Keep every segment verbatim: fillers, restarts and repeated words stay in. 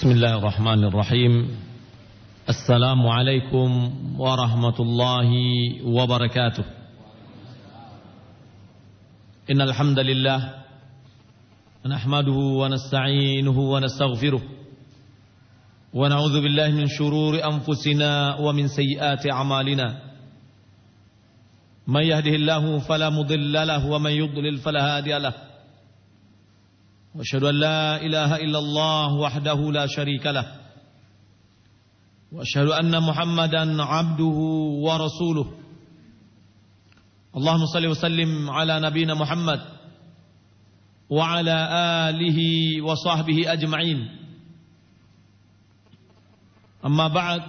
Bismillahirrahmanirrahim. Assalamualaikum warahmatullahi wabarakatuh. Innal hamdalillah nahmaduhu wa nasta'inuhu wa nastaghfiruh wa na'udzu billahi min shururi anfusina wa min sayyiati a'malina. May yahdihillahu fala mudilla lahu wa man yudlil fala hadiya lahu. وأشهد أن لا إله إلا الله وحده لا شريك له وأشهد أن محمدا عبده ورسوله اللهم صل وسلم على نبينا محمد وعلى آله وصحبه أجمعين أما بعد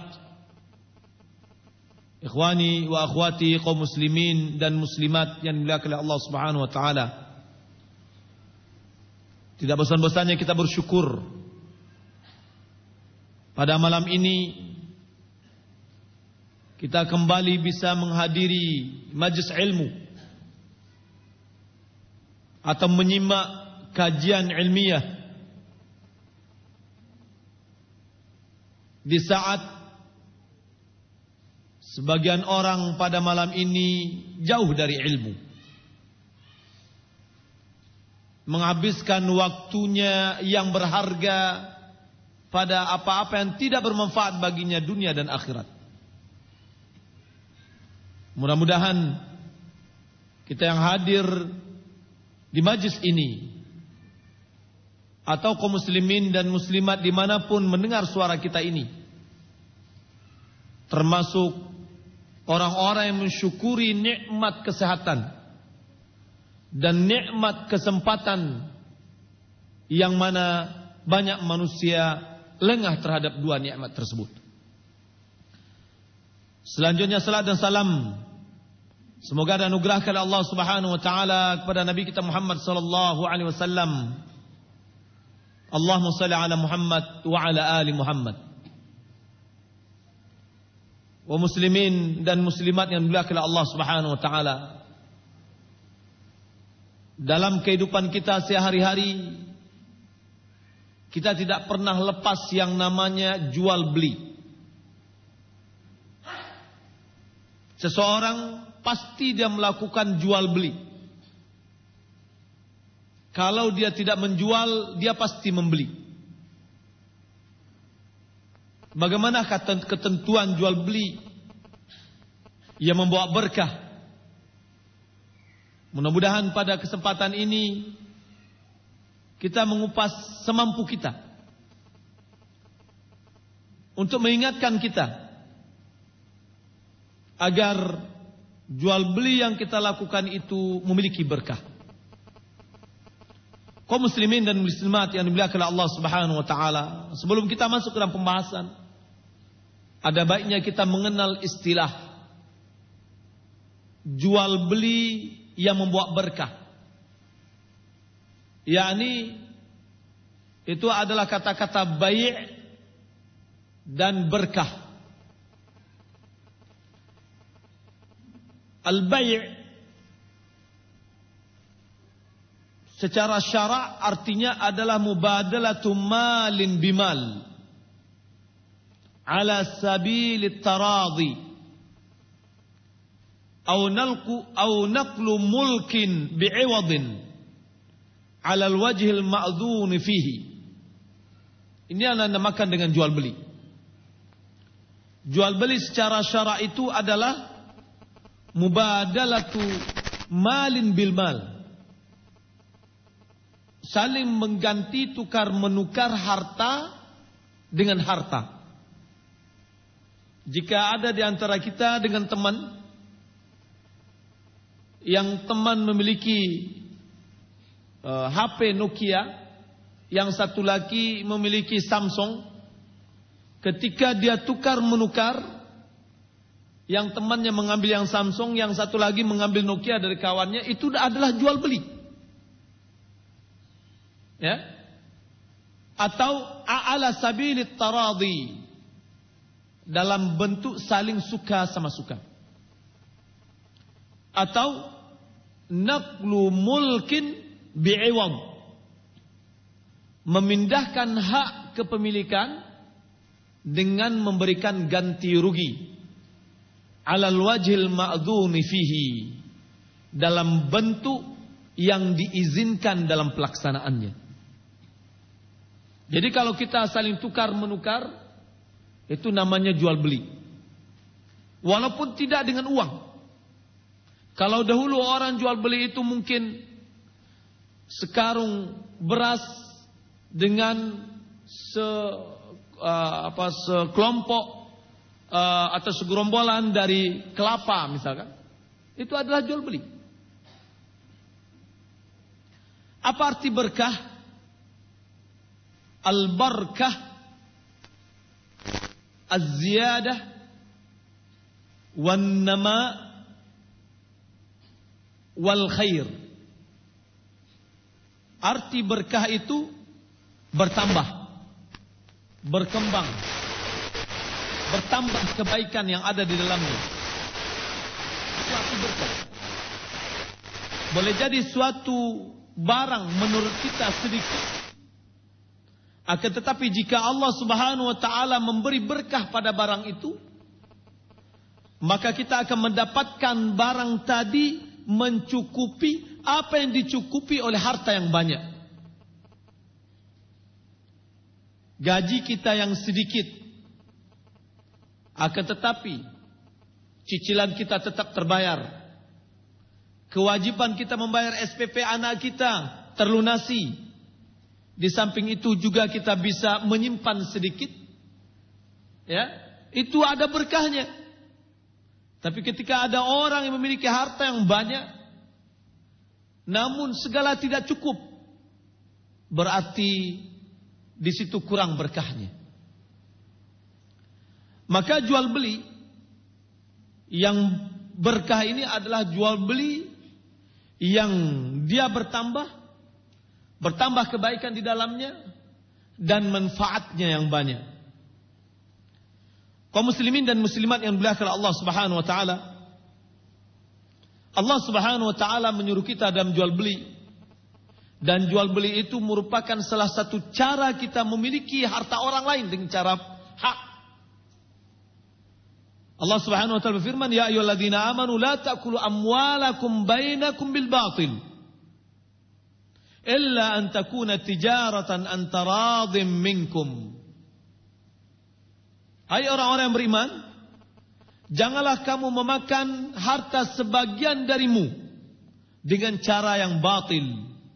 إخواني وأخواتي kaum muslimin dan muslimat yang dimuliakan oleh Allah Subhanahu wa taala. Tidak bosan-bosannya kita bersyukur pada malam ini kita kembali bisa menghadiri majlis ilmu atau menyimak kajian ilmiah di saat sebagian orang pada malam ini jauh dari ilmu, menghabiskan waktunya yang berharga pada apa-apa yang tidak bermanfaat baginya dunia dan akhirat. Mudah-mudahan kita yang hadir di majlis ini atau kaum muslimin dan muslimat dimanapun mendengar suara kita ini, termasuk orang-orang yang mensyukuri nikmat kesehatan dan nikmat kesempatan yang mana banyak manusia lengah terhadap dua nikmat tersebut. Selanjutnya salat dan salam semoga dianugerahkan Allah Subhanahu wa taala kepada Nabi kita Muhammad sallallahu alaihi wasallam. Allahumma shalli ala Muhammad wa ala ali Muhammad. Wa muslimin dan muslimat yang dimuliakan Allah Subhanahu wa taala. Dalam kehidupan kita sehari-hari kita tidak pernah lepas yang namanya jual beli. Seseorang pasti dia melakukan jual beli. Kalau dia tidak menjual, dia pasti membeli. Bagaimana ketentuan jual beli yang membawa berkah? Mudah-mudahan pada kesempatan ini kita mengupas semampu kita untuk mengingatkan kita agar jual beli yang kita lakukan itu memiliki berkah. Kaum muslimin dan muslimat yang dimuliakan oleh Allah Subhanahu wa taala, sebelum kita masuk ke dalam pembahasan, ada baiknya kita mengenal istilah jual beli yang membawa berkah. yakni itu adalah kata-kata bai' dan berkah. Al-bai' secara syara' artinya adalah mubadalatu malin bimal ala sabilit taradi Au nalku au naqlu mulkin bi'iwadin 'ala al-wajhil ma'dzun fihi. Ini adalah dinamakan dengan jual beli. Jual beli secara syara' itu adalah mubadalatu malin bil mal. Saling mengganti, tukar menukar harta dengan harta. Jika ada di antara kita dengan teman, yang teman memiliki uh, H P Nokia, yang satu lagi memiliki Samsung, ketika dia tukar menukar, yang temannya mengambil yang Samsung, yang satu lagi mengambil Nokia dari kawannya, itu adalah jual beli. Ya? Atau ala sabilit taradi, dalam bentuk saling suka sama suka. Atau naqlu mulkin bi'iwad, memindahkan hak hak kepemilikan dengan memberikan ganti rugi alal wajhil ma'dzuni fihi, dalam bentuk yang diizinkan dalam pelaksanaannya. Jadi kalau kita saling tukar menukar, itu namanya jual beli. Walaupun tidak dengan uang. Kalau dahulu orang jual beli itu mungkin sekarung beras dengan se uh, apa sekelompok uh, atau segerombolan dari kelapa misalkan, itu adalah jual beli. Apa arti berkah? Al-barakah, az-ziyadah, wan-nama, wal-khair. Arti berkah itu bertambah, berkembang, bertambah kebaikan yang ada di dalamnya. Itu arti berkah. Boleh jadi suatu barang menurut kita sedikit, akan tetapi jika Allah Subhanahu wa taala memberi berkah pada barang itu, maka kita akan mendapatkan barang tadi mencukupi apa yang dicukupi oleh harta yang banyak. Gaji kita yang sedikit, akan tetapi cicilan kita tetap terbayar. Kewajiban kita membayar S P P anak kita terlunasi. Di samping itu juga kita bisa menyimpan sedikit. Ya, itu ada berkahnya. Tapi ketika ada orang yang memiliki harta yang banyak, namun segala tidak cukup, berarti di situ kurang berkahnya. Maka jual beli yang berkah ini adalah jual beli yang dia bertambah, bertambah kebaikan di dalamnya dan manfaatnya yang banyak. Kaum muslimin dan muslimat yang dimuliakan Allah Subhanahu wa taala, Allah Subhanahu wa taala menyuruh kita dalam jual beli, dan jual beli itu merupakan salah satu cara kita memiliki harta orang lain dengan cara hak. Allah Subhanahu wa taala berfirman, ya ayyuhalladzina amanu la ta'kulu amwalakum bainakum bil batil illa an takuna tijaratan an taradhim minkum. Hai orang-orang yang beriman, janganlah kamu memakan harta sebagian darimu dengan cara yang batil.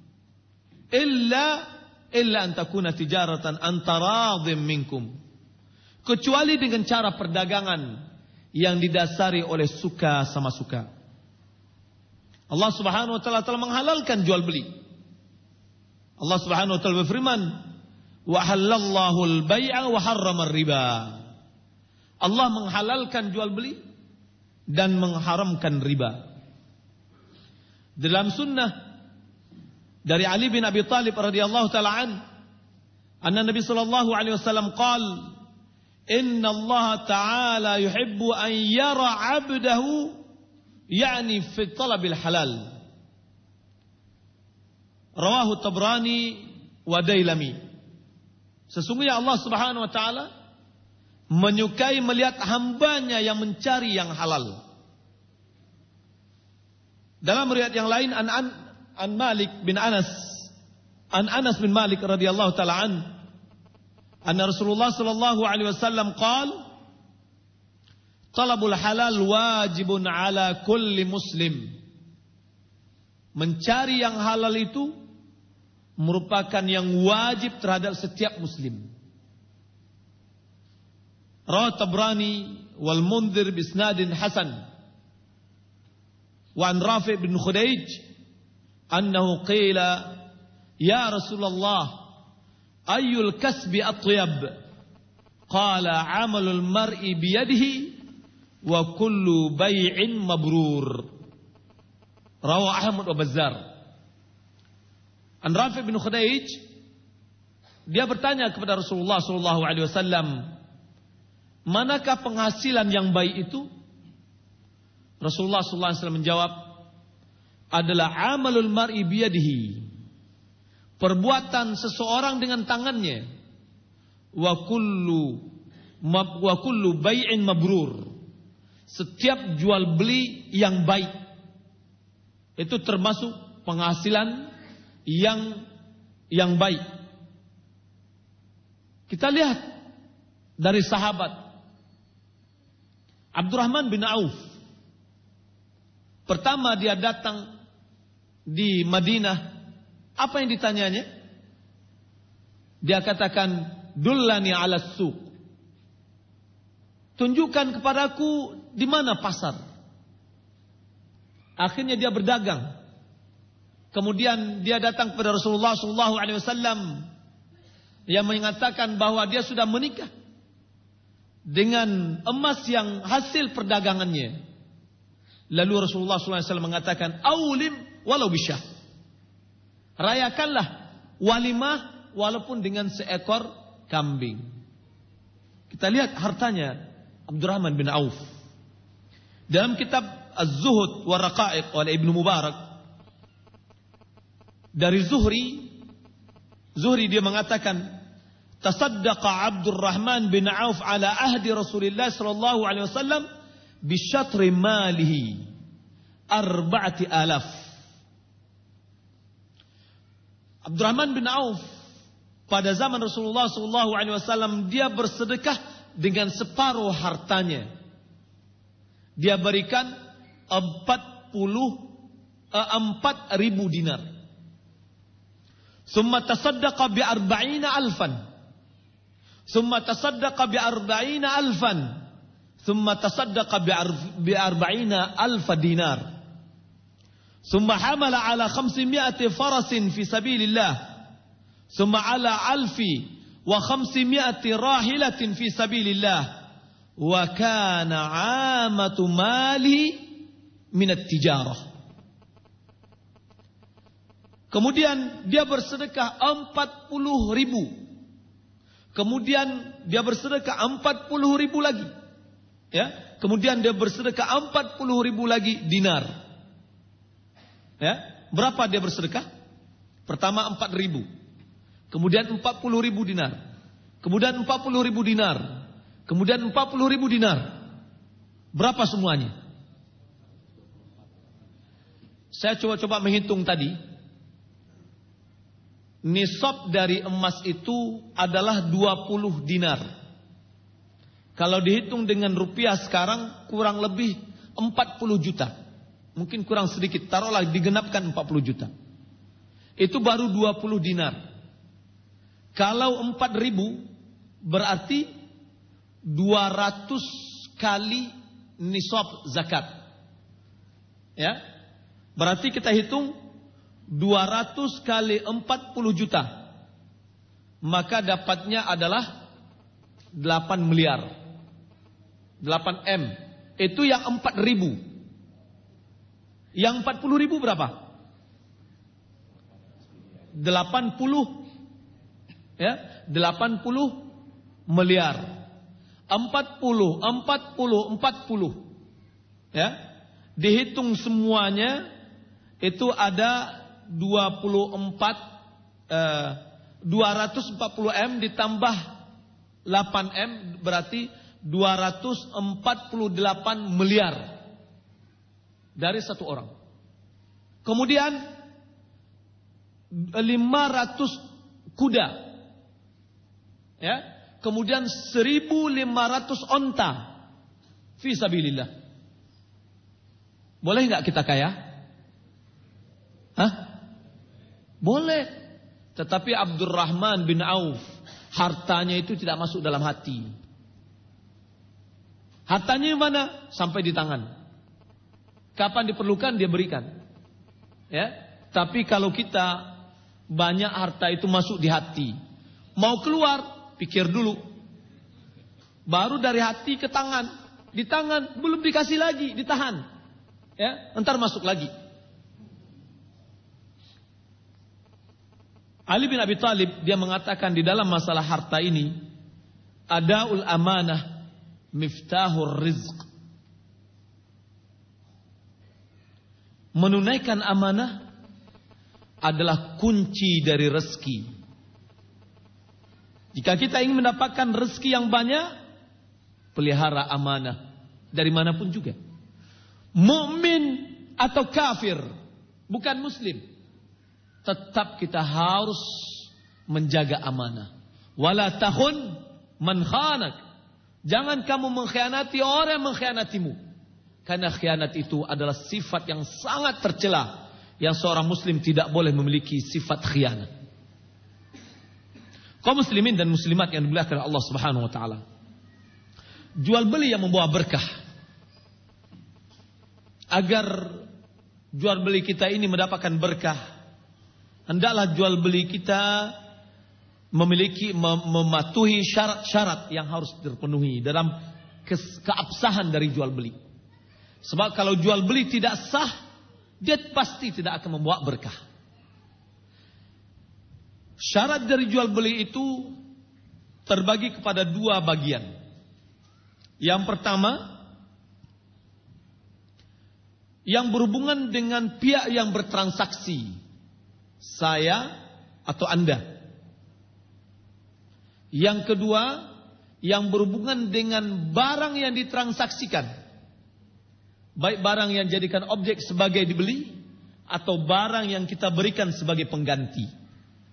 Illa illa an takuna tijaratan an taradhim minkum. Kecuali dengan cara perdagangan yang didasari oleh suka sama suka. Allah Subhanahu wa taala telah menghalalkan jual beli. Allah Subhanahu wa taala berfirman, "Wa halallahu al-bai'a wa harrama ar-riba." Allah menghalalkan jual beli dan mengharamkan riba. Dalam sunnah dari Ali bin Abi Thalib radhiyallahu taala an, anna Nabi sallallahu alaihi wasallam qala, Inna Allah Ta'ala yuhibbu an yara abdahu yani fi talabil halal. Rawahu Tabrani wa Dailami. Sesungguhnya Allah Subhanahu wa taala menyukai melihat hambanya yang mencari yang halal. Dalam riwayat yang lain an, an, an Malik bin Anas, an Anas bin Malik radhiyallahu taala an, anna Rasulullah sallallahu alaihi wasallam qala, talabul halal wajibun ala kulli muslim. Mencari yang halal itu merupakan yang wajib terhadap setiap muslim. Rawat Tabrani wal Mundhir bisnadin hasan. Wa an Rafi' bin Khudaij annahu qila, ya Rasulullah, ayyul kasbi atyab? Qala amalul mar'i biyadihi wa kullu bay'in mabrur. Rawa Ahmad wa Bazzar. An Rafi' bin Khudaij, dia bertanya kepada Rasulullah sallallahu alaihi wasallam, manakah penghasilan yang baik itu? Rasulullah sallallahu alaihi wasallam menjawab, adalah amalul mar'i biyadihi, perbuatan seseorang dengan tangannya, wa kullu wa kullu bai'in mabrur. Setiap jual beli yang baik itu termasuk penghasilan yang yang baik. Kita lihat dari sahabat Abdurrahman bin Auf. Pertama dia datang di Madinah, apa yang ditanyanya? Dia katakan, dullani ala suq. Tunjukkan kepadaku di mana pasar. Akhirnya dia berdagang. Kemudian dia datang kepada Rasulullah sallallahu alaihi wasallam yang mengatakan bahwa dia sudah menikah dengan emas yang hasil perdagangannya. Lalu Rasulullah sallallahu alaihi wasallam mengatakan, "Aulim walau bisyah." Rayakanlah walimah walaupun dengan seekor kambing. Kita lihat hartanya Abdurrahman bin Auf. Dalam kitab Az-Zuhud wa Raqa'iq oleh Ibnu Mubarak, dari Zuhri, Zuhri dia mengatakan, tasaddaqa Abdurrahman bin Auf ala ahdi Rasulullah sallallahu alaihi wasallam bi syatri malihi arba'ati alaf. Abdurrahman bin Auf pada zaman Rasulullah sallallahu alaihi wasallam dia bersedekah dengan separuh hartanya. Dia berikan empat puluh empat ribu dinar. Summa tasaddaqa bi arba'ina alfan. Summa tasaddaqa bi arba'ina alfan. Summa tasaddaqa bi arba'ina alfa dinar. Summa hamala ala khamsimi'ati farasin fi sabilillah. Summa ala alfi wa khamsimi'ati rahilatin fi sabilillah. Wa kana 'amatu mali min at-tijarah. Kemudian dia bersedekah empat puluh ribu. Kemudian dia bersedekah empat puluh ribu lagi. Ya, kemudian dia bersedekah empat puluh ribu lagi dinar. Ya, berapa dia bersedekah? Pertama empat ribu. Kemudian empat puluh ribu dinar. Kemudian empat puluh ribu dinar. Kemudian empat puluh ribu dinar. Berapa semuanya? Saya coba-coba menghitung tadi. Nisab dari emas itu adalah dua puluh dinar. Kalau dihitung dengan rupiah sekarang kurang lebih empat puluh juta. Mungkin kurang sedikit. Taruhlah digenapkan empat puluh juta. Itu baru dua puluh dinar. Kalau empat ribu berarti dua ratus kali nisab zakat. Ya. Berarti kita hitung dua ratus kali empat puluh juta. Maka dapatnya adalah delapan miliar. delapan M. Itu yang empat ribu. Yang empat puluh ribu berapa? delapan puluh. Ya, delapan puluh miliar. empat puluh, empat puluh, empat puluh. Ya. Dihitung semuanya itu ada dua puluh empat eh, dua ratus empat puluh M ditambah delapan M berarti dua ratus empat puluh delapan miliar dari satu orang. Kemudian lima ratus kuda. Ya, kemudian seribu lima ratus onta fi sabilillah. Boleh enggak kita kaya? Hah? Boleh. Tetapi Abdurrahman bin Auf hartanya itu tidak masuk dalam hati. Hartanya mana? Sampai di tangan. Kapan diperlukan dia berikan. Ya. Tapi kalau kita banyak harta itu masuk di hati, mau keluar pikir dulu. Baru dari hati ke tangan. Di tangan belum dikasih lagi, ditahan. Ya, entar masuk lagi. Ali bin Abi Thalib dia mengatakan di dalam masalah harta ini, adaul amanah miftahur rizq. Menunaikan amanah adalah kunci dari rezeki. Jika kita ingin mendapatkan rezeki yang banyak, pelihara amanah dari manapun juga. Mukmin atau kafir, bukan muslim, tetap kita harus menjaga amanah. Wala takhun man khanak. Jangan kamu mengkhianati orang yang mengkhianatimu. Karena khianat itu adalah sifat yang sangat tercela, yang seorang muslim tidak boleh memiliki sifat khianat. Kaum muslimin dan muslimat yang dimuliakan Allah Subhanahu wa taala. Jual beli yang membawa berkah. Agar jual beli kita ini mendapatkan berkah, hendaklah jual beli kita memiliki mem mematuhi syarat-syarat yang harus terpenuhi dalam ke keabsahan dari jual beli. Sebab kalau jual beli tidak sah, dia pasti tidak akan membawa berkah. Syarat dari jual beli itu terbagi kepada dua bagian. Yang pertama, yang berhubungan dengan pihak yang bertransaksi, saya atau Anda. Yang kedua, yang berhubungan dengan barang yang ditransaksikan, baik barang yang jadikan objek sebagai dibeli atau barang yang kita berikan sebagai pengganti.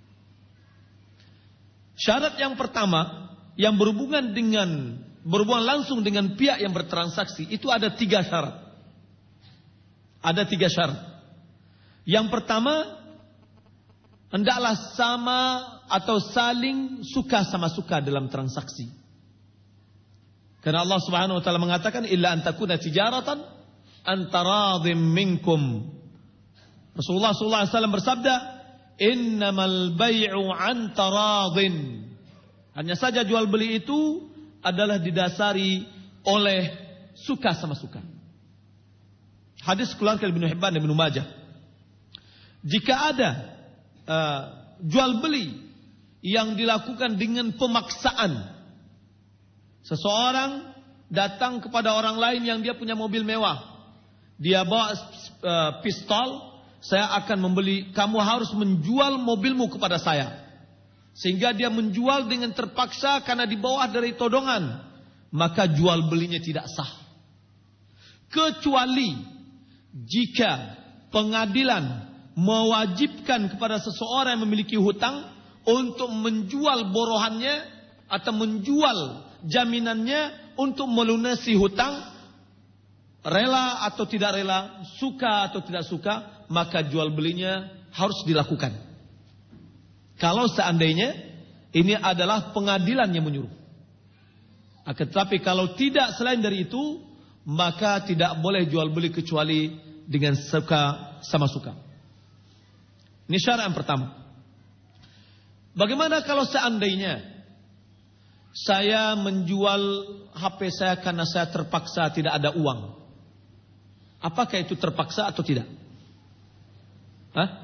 Syarat yang pertama yang berhubungan dengan berhubungan langsung dengan pihak yang bertransaksi itu ada tiga syarat. Ada tiga syarat. Yang pertama, hendaklah sama atau saling suka sama suka dalam transaksi. Karena Allah Subhanahu wa taala mengatakan illa an takuna tijaratan antaradhim minkum. Rasulullah sallallahu alaihi wasallam bersabda, innamal bai'u an taradhin. Hanya saja jual beli itu adalah didasari oleh suka sama suka. Hadis keluarkan Ibnu Hibban dan Ibnu Majah. Jika ada uh, jual beli yang dilakukan dengan pemaksaan, seseorang datang kepada orang lain yang dia punya mobil mewah, dia bawa uh, pistol, saya akan membeli, kamu harus menjual mobilmu kepada saya. Sehingga dia menjual dengan terpaksa karena di bawah dari todongan, maka jual belinya tidak sah. Kecuali jika pengadilan mewajibkan kepada seseorang yang memiliki hutang untuk menjual borohannya atau menjual jaminannya untuk melunasi hutang, rela atau tidak rela, suka atau tidak suka, maka jual belinya harus dilakukan. Kalau seandainya ini adalah pengadilan yang menyuruh. Akan tetapi kalau tidak selain dari itu, maka tidak boleh jual beli kecuali dengan suka sama suka. Ini syarat yang pertama. Bagaimana kalau seandainya saya menjual H P saya karena saya terpaksa tidak ada uang? Apakah itu terpaksa atau tidak? Hah?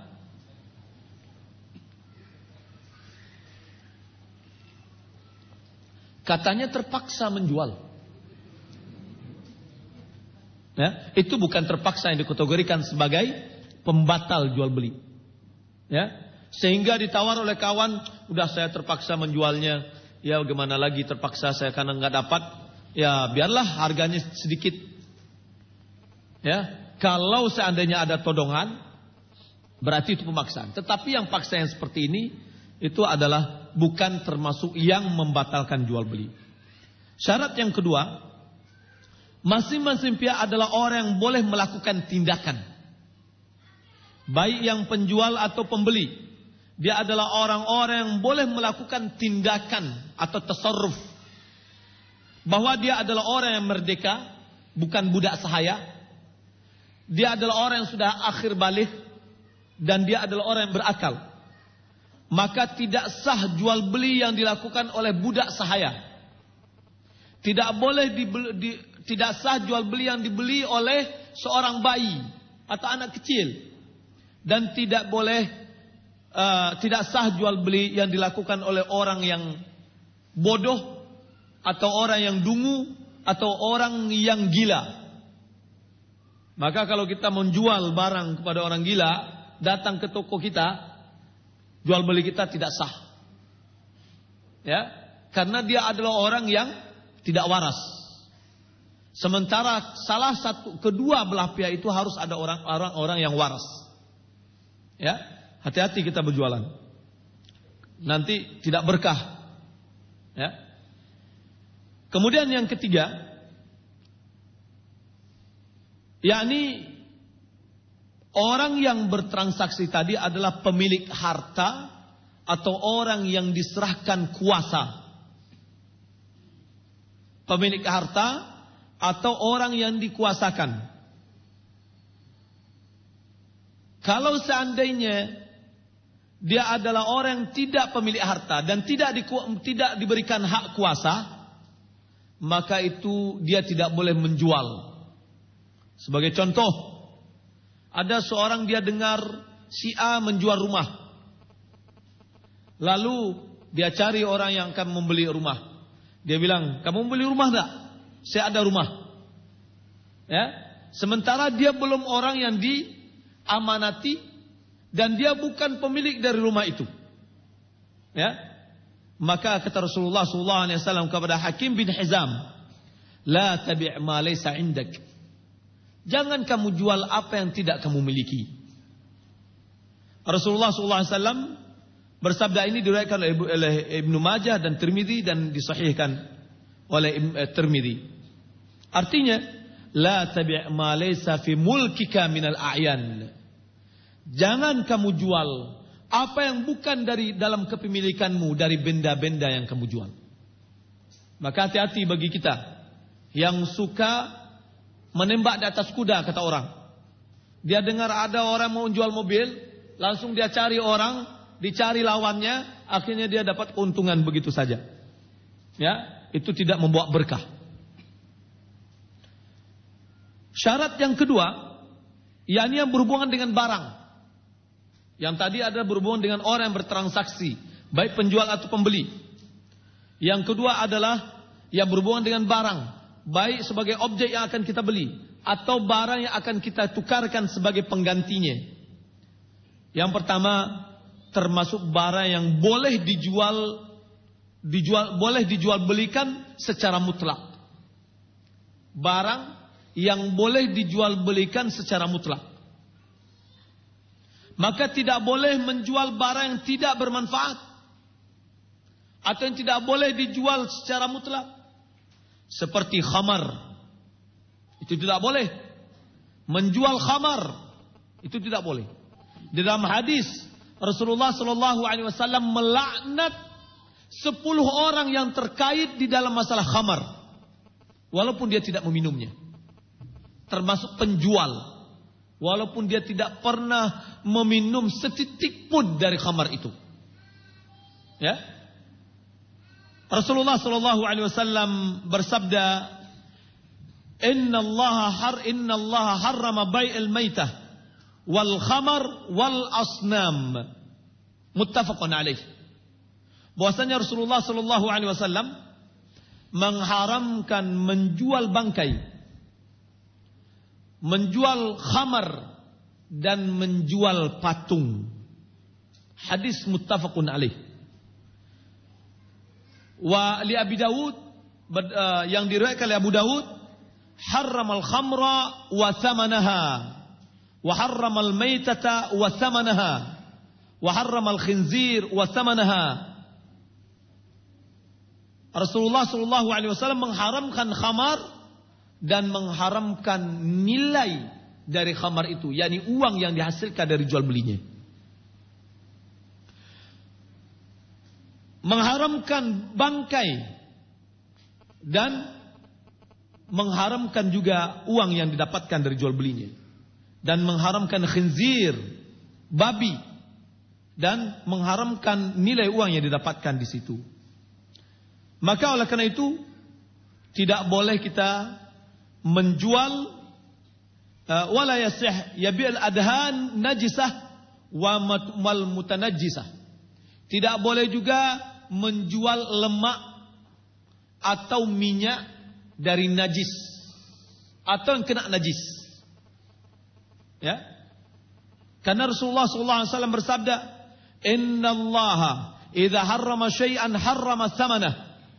Katanya terpaksa menjual. Ya, itu bukan terpaksa yang dikategorikan sebagai pembatal jual beli. Ya, sehingga ditawar oleh kawan, udah saya terpaksa menjualnya. Ya, bagaimana lagi terpaksa saya karena nggak dapat. Ya, biarlah harganya sedikit. Ya, kalau seandainya ada todongan, berarti itu pemaksaan. Tetapi yang paksa yang seperti ini itu adalah bukan termasuk yang membatalkan jual beli. Syarat yang kedua, masing-masing pihak adalah orang yang boleh melakukan tindakan, baik yang penjual atau pembeli. Dia adalah orang-orang yang boleh melakukan tindakan atau tasarruf, bahwa dia adalah orang yang merdeka, bukan budak sahaya. Dia adalah orang yang sudah akhir balik, dan dia adalah orang yang berakal. Maka tidak sah jual beli yang dilakukan oleh budak sahaya. Tidak boleh dibeli, di, tidak sah jual beli yang dibeli oleh seorang bayi atau anak kecil. Dan tidak boleh uh, tidak sah jual beli yang dilakukan oleh orang yang bodoh, atau orang yang dungu, atau orang yang gila. Maka kalau kita menjual barang kepada orang gila, datang ke toko kita, jual beli kita tidak sah. Ya, karena dia adalah orang yang tidak waras. Sementara salah satu kedua belah pihak itu harus ada orang-orang orang yang waras. Ya, hati-hati kita berjualan. Nanti tidak berkah. Ya. Kemudian yang ketiga, yakni orang yang bertransaksi tadi adalah pemilik harta atau orang yang diserahkan kuasa. Pemilik harta atau orang yang dikuasakan. Kalau seandainya dia adalah orang yang tidak pemilik harta dan tidak di, tidak diberikan hak kuasa, maka itu dia tidak boleh menjual. Sebagai contoh, ada seorang dia dengar si A menjual rumah. Lalu dia cari orang yang akan membeli rumah. Dia bilang, kamu membeli rumah enggak? Saya ada rumah. Ya, sementara dia belum orang yang diamanati dan dia bukan pemilik dari rumah itu. Ya, maka kata Rasulullah sallallahu alaihi wasallam kepada Hakim bin Hizam, la tabi' ma laysa 'indak. Jangan kamu jual apa yang tidak kamu miliki. Rasulullah sallallahu alaihi wasallam bersabda, ini diriwayatkan oleh Ibnu Majah dan Tirmidzi dan disahihkan oleh Tirmidzi. Artinya, la tabi' ma laysa fi mulkika minal a'yan. Jangan kamu jual apa yang bukan dari dalam kepemilikanmu dari benda-benda yang kamu jual. Maka hati-hati bagi kita yang suka menembak di atas kuda, kata orang. Dia dengar ada orang mau jual mobil, langsung dia cari orang, dicari lawannya, akhirnya dia dapat keuntungan begitu saja. Ya, itu tidak membawa berkah. Syarat yang kedua, yakni yang berhubungan dengan barang. Yang tadi ada berhubungan dengan orang yang bertransaksi, baik penjual atau pembeli. Yang kedua adalah yang berhubungan dengan barang, baik sebagai objek yang akan kita beli atau barang yang akan kita tukarkan sebagai penggantinya. Yang pertama, termasuk barang yang boleh dijual dijual boleh dijual belikan secara mutlak. Barang yang boleh dijual belikan secara mutlak. Maka tidak boleh menjual barang yang tidak bermanfaat atau yang tidak boleh dijual secara mutlak. Seperti khamar, itu tidak boleh. Menjual khamar, itu tidak boleh. Di dalam hadis Rasulullah Shallallahu Alaihi Wasallam melaknat sepuluh orang yang terkait di dalam masalah khamar, walaupun dia tidak meminumnya, termasuk penjual. Walaupun dia tidak pernah meminum setitik pun dari khamar itu. Ya. Rasulullah sallallahu alaihi wasallam bersabda, "Inna Allah har inna Allah harrama bai'al maitah wal khamar wal asnam." Muttafaqun alaih. Bahwasanya Rasulullah sallallahu alaihi wasallam mengharamkan menjual bangkai, menjual khamar dan menjual patung. Hadis muttafaqun alaih. Wa li Abi Dawud, yang diriwayatkan oleh Abu Dawud, harramal khamra wa thamanaha wa harramal maitata wa thamanaha wa harramal khinzir wa thamanaha. Rasulullah sallallahu alaihi wasallam mengharamkan khamar dan mengharamkan nilai dari khamar itu, yakni uang yang dihasilkan dari jual belinya. Mengharamkan bangkai dan mengharamkan juga uang yang didapatkan dari jual belinya. Dan mengharamkan khinzir, babi, dan mengharamkan nilai uang yang didapatkan di situ. Maka oleh karena itu tidak boleh kita menjual uh, wala yasih yabil adhan najisah wa mal mutanajjisah. Tidak boleh juga menjual lemak atau minyak dari najis atau yang kena najis. Ya. Karena Rasulullah sallallahu alaihi wasallam bersabda, "Innallaha idza harrama syai'an harrama thamanah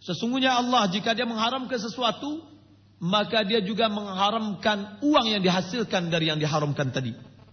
Sesungguhnya Allah jika dia mengharamkan sesuatu, maka dia juga mengharamkan uang yang dihasilkan dari yang diharamkan tadi.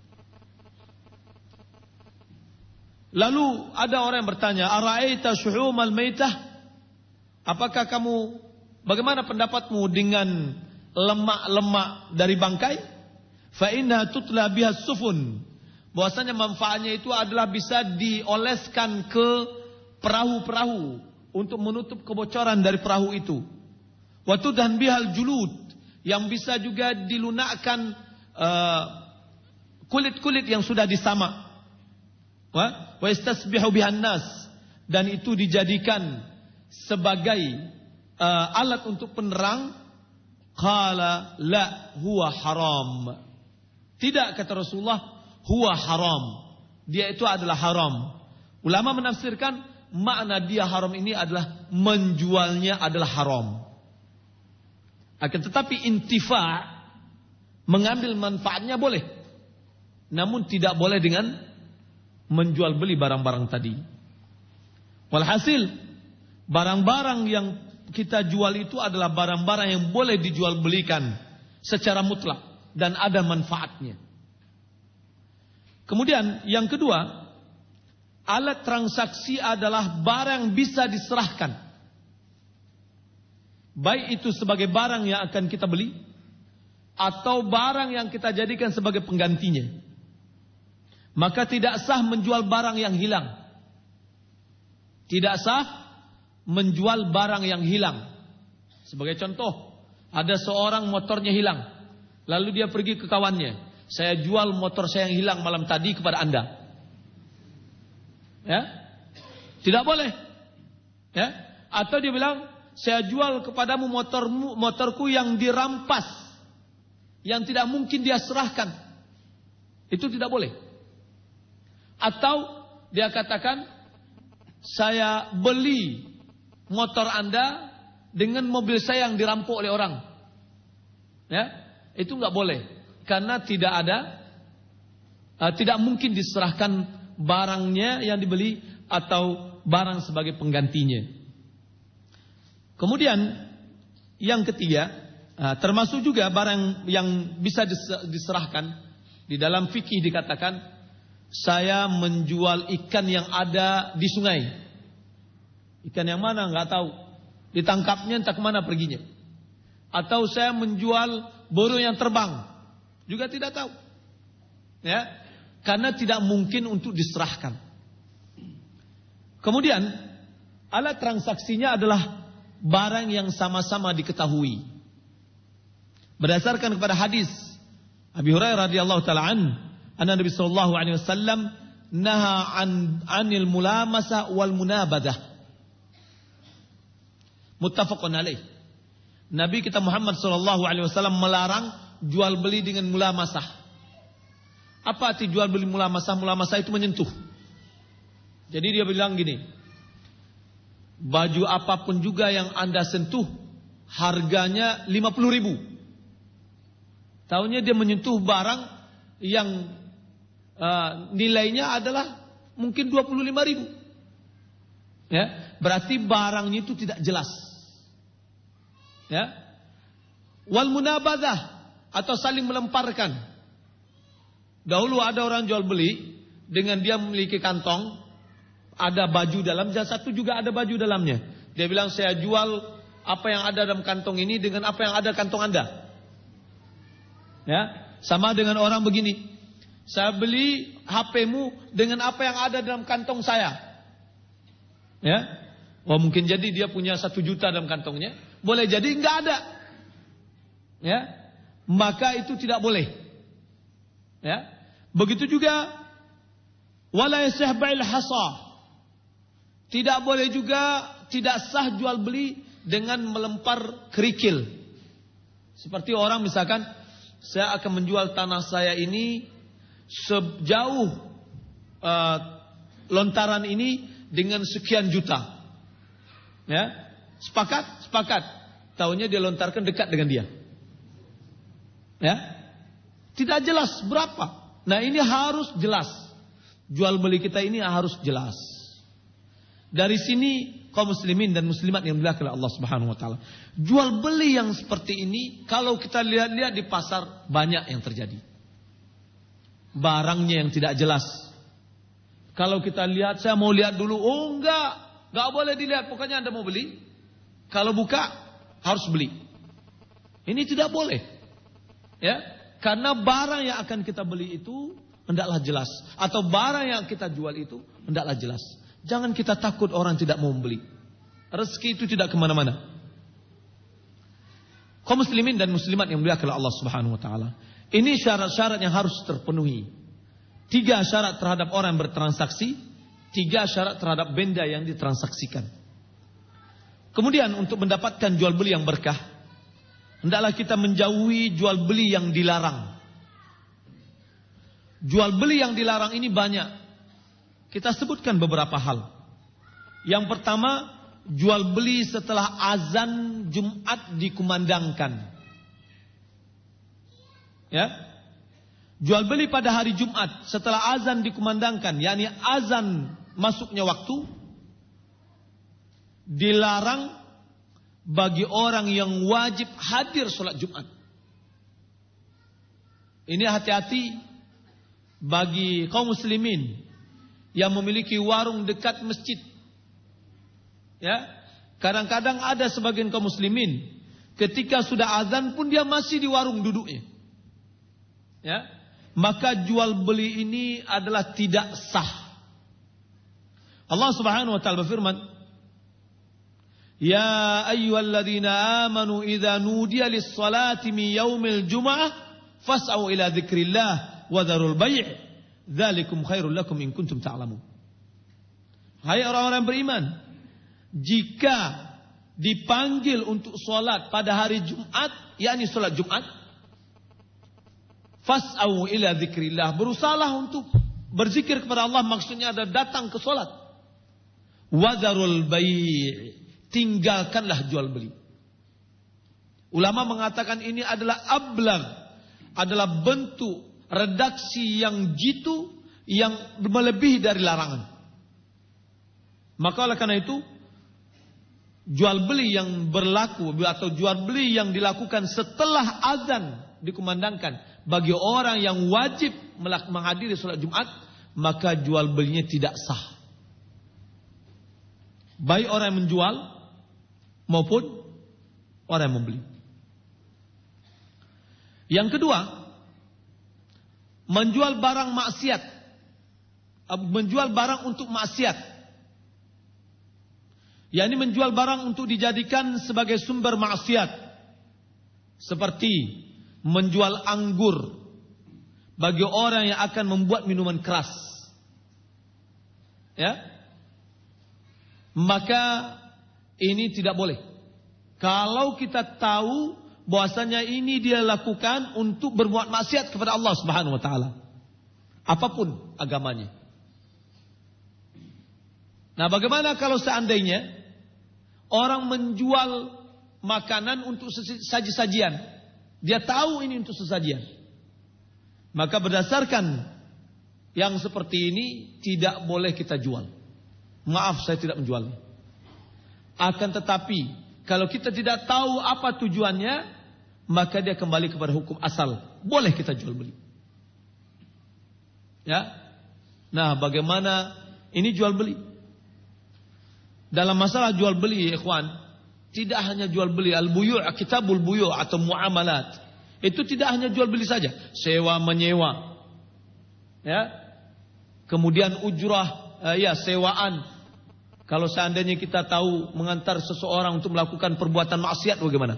Lalu ada orang yang bertanya, "Ara'aita syuhumal maitah?" Apakah kamu, bagaimana pendapatmu dengan lemak-lemak dari bangkai? Fa inna tutla biha sufun. Bahwasanya manfaatnya itu adalah bisa dioleskan ke perahu-perahu untuk menutup kebocoran dari perahu itu. Wa tudhan bihal julud, yang bisa juga dilunakkan uh, kulit-kulit yang sudah disamak. Wa wa istasbihu bihan nas, dan itu dijadikan sebagai uh, alat untuk penerang. Qala la huwa haram. Tidak, kata Rasulullah, huwa haram. Dia itu adalah haram. Ulama menafsirkan makna dia haram ini adalah menjualnya adalah haram. Akan tetapi intifa, mengambil manfaatnya boleh. Namun tidak boleh dengan menjual beli barang-barang tadi. Walhasil, barang-barang yang kita jual itu adalah barang-barang yang boleh dijual belikan secara mutlak dan ada manfaatnya. Kemudian yang kedua, alat transaksi adalah barang yang bisa diserahkan. Baik itu sebagai barang yang akan kita beli atau barang yang kita jadikan sebagai penggantinya. Maka tidak sah menjual barang yang hilang. Tidak sah menjual barang yang hilang. Sebagai contoh, ada seorang motornya hilang, lalu dia pergi ke kawannya, "Saya jual motor saya yang hilang malam tadi kepada Anda." Ya, tidak boleh. Ya, atau dia bilang, "Saya jual kepadamu motormu, motorku yang dirampas, yang tidak mungkin dia serahkan." Itu tidak boleh. Atau dia katakan, "Saya beli motor Anda dengan mobil saya yang dirampok oleh orang." Ya, itu nggak boleh, karena tidak ada, uh, tidak mungkin diserahkan barangnya yang dibeli atau barang sebagai penggantinya. Kemudian yang ketiga, uh, termasuk juga barang yang bisa diserahkan. Di dalam fikih dikatakan, saya menjual ikan yang ada di sungai. Ikan yang mana nggak tahu, ditangkapnya entah kemana perginya. Atau saya menjual burung yang terbang, juga tidak tahu. Ya, karena tidak mungkin untuk diserahkan. Kemudian alat transaksinya adalah barang yang sama-sama diketahui. Berdasarkan kepada hadis Abi Hurairah radhiyallahu taala an, anna Nabi sallallahu alaihi wasallam naha an anil mulamasa wal munabadah. Muttafaqun alaih. Nabi kita Muhammad sallallahu alaihi wasallam melarang jual beli dengan mulamasah. Apa arti jual beli mulamasah? Mulamasah itu menyentuh. Jadi dia bilang gini, baju apapun juga yang Anda sentuh, harganya lima puluh ribu. Tahunya dia menyentuh barang yang uh, nilainya adalah mungkin dua puluh lima ribu. Ya, berarti barangnya itu tidak jelas. Ya, wal munabadah, atau saling melemparkan. Dahulu ada orang jual beli dengan dia memiliki kantong, ada baju dalam, dan satu juga ada baju dalamnya. Dia bilang, saya jual apa yang ada dalam kantong ini dengan apa yang ada kantong Anda. Ya, sama dengan orang begini, saya beli H P-mu dengan apa yang ada dalam kantong saya. Ya, oh mungkin jadi dia punya satu juta dalam kantongnya, boleh jadi nggak ada. Ya, maka itu tidak boleh. Ya, begitu juga wala yasih bai'il hasa. Tidak boleh juga, tidak sah jual beli dengan melempar kerikil. Seperti orang misalkan, saya akan menjual tanah saya ini sejauh uh, lontaran ini dengan sekian juta. Ya, sepakat, sepakat. Tahunya dia lontarkan dekat dengan dia. Ya, tidak jelas berapa. Nah ini harus jelas. Jual beli kita ini harus jelas. Dari sini kaum muslimin dan muslimat yang dimuliakan oleh Allah Subhanahu wa taala. Jual beli yang seperti ini kalau kita lihat-lihat di pasar banyak yang terjadi. Barangnya yang tidak jelas. Kalau kita lihat, saya mau lihat dulu, oh enggak, enggak boleh dilihat, pokoknya Anda mau beli. Kalau buka harus beli. Ini tidak boleh. Ya, karena barang yang akan kita beli itu hendaklah jelas, atau barang yang kita jual itu hendaklah jelas. Jangan kita takut orang tidak mau membeli. Rezeki itu tidak kemana-mana. Kaum muslimin dan muslimat yang dimuliakan oleh Allah Subhanahu wa taala. Ini syarat-syarat yang harus terpenuhi. Tiga syarat terhadap orang yang bertransaksi, tiga syarat terhadap benda yang ditransaksikan. Kemudian untuk mendapatkan jual beli yang berkah, hendaklah kita menjauhi jual beli yang dilarang. Jual beli yang dilarang ini banyak. Kita sebutkan beberapa hal. Yang pertama, jual beli setelah azan Jumat dikumandangkan. Ya. Jual beli pada hari Jumat setelah azan dikumandangkan, yakni azan masuknya waktu, dilarang bagi orang yang wajib hadir sholat Jumat. Ini hati-hati bagi kaum muslimin yang memiliki warung dekat masjid. Ya, kadang-kadang ada sebagian kaum muslimin ketika sudah azan pun dia masih di warung duduknya. Ya, maka jual beli ini adalah tidak sah. Allah Subhanahu wa taala berfirman, "Ya ayyuhalladzina amanu idza nudiya lis-salati min yaumil jumu'ah fas'au ila dzikrillah wa dzarul bai'. Dzalikum khairul lakum in kuntum ta'lamun." Hai orang-orang beriman, jika dipanggil untuk salat pada hari Jumat, yakni salat Jumat, fas'au ila dzikrillah, berusahalah untuk berzikir kepada Allah, maksudnya ada datang ke salat. Wa dzarul bai', tinggalkanlah jual beli. Ulama mengatakan ini adalah ablagh, adalah bentuk redaksi yang jitu, yang melebihi dari larangan. Maka oleh karena itu, jual beli yang berlaku atau jual beli yang dilakukan setelah azan dikumandangkan bagi orang yang wajib menghadiri sholat Jumat, maka jual belinya tidak sah. Baik orang yang menjual maupun orang yang membeli. Yang kedua, menjual barang maksiat, menjual barang untuk maksiat, yakni menjual barang untuk dijadikan sebagai sumber maksiat, seperti menjual anggur bagi orang yang akan membuat minuman keras. Ya, maka ini tidak boleh. Kalau kita tahu bahwasanya ini dia lakukan untuk berbuat maksiat kepada Allah Subhanahu wa taala, apapun agamanya. Nah, bagaimana kalau seandainya orang menjual makanan untuk saji-sajian, dia tahu ini untuk sesajian, maka berdasarkan yang seperti ini tidak boleh kita jual. Maaf, saya tidak menjualnya. Akan tetapi kalau kita tidak tahu apa tujuannya, maka dia kembali kepada hukum asal. Boleh kita jual beli. Ya. Nah, bagaimana ini jual beli? Dalam masalah jual beli, ikhwan, tidak hanya jual beli al-buyu', kitabul buyu' atau muamalat. Itu tidak hanya jual beli saja, sewa menyewa. Ya. Kemudian ujrah, uh, ya sewaan. Kalau seandainya kita tahu mengantar seseorang untuk melakukan perbuatan maksiat, bagaimana?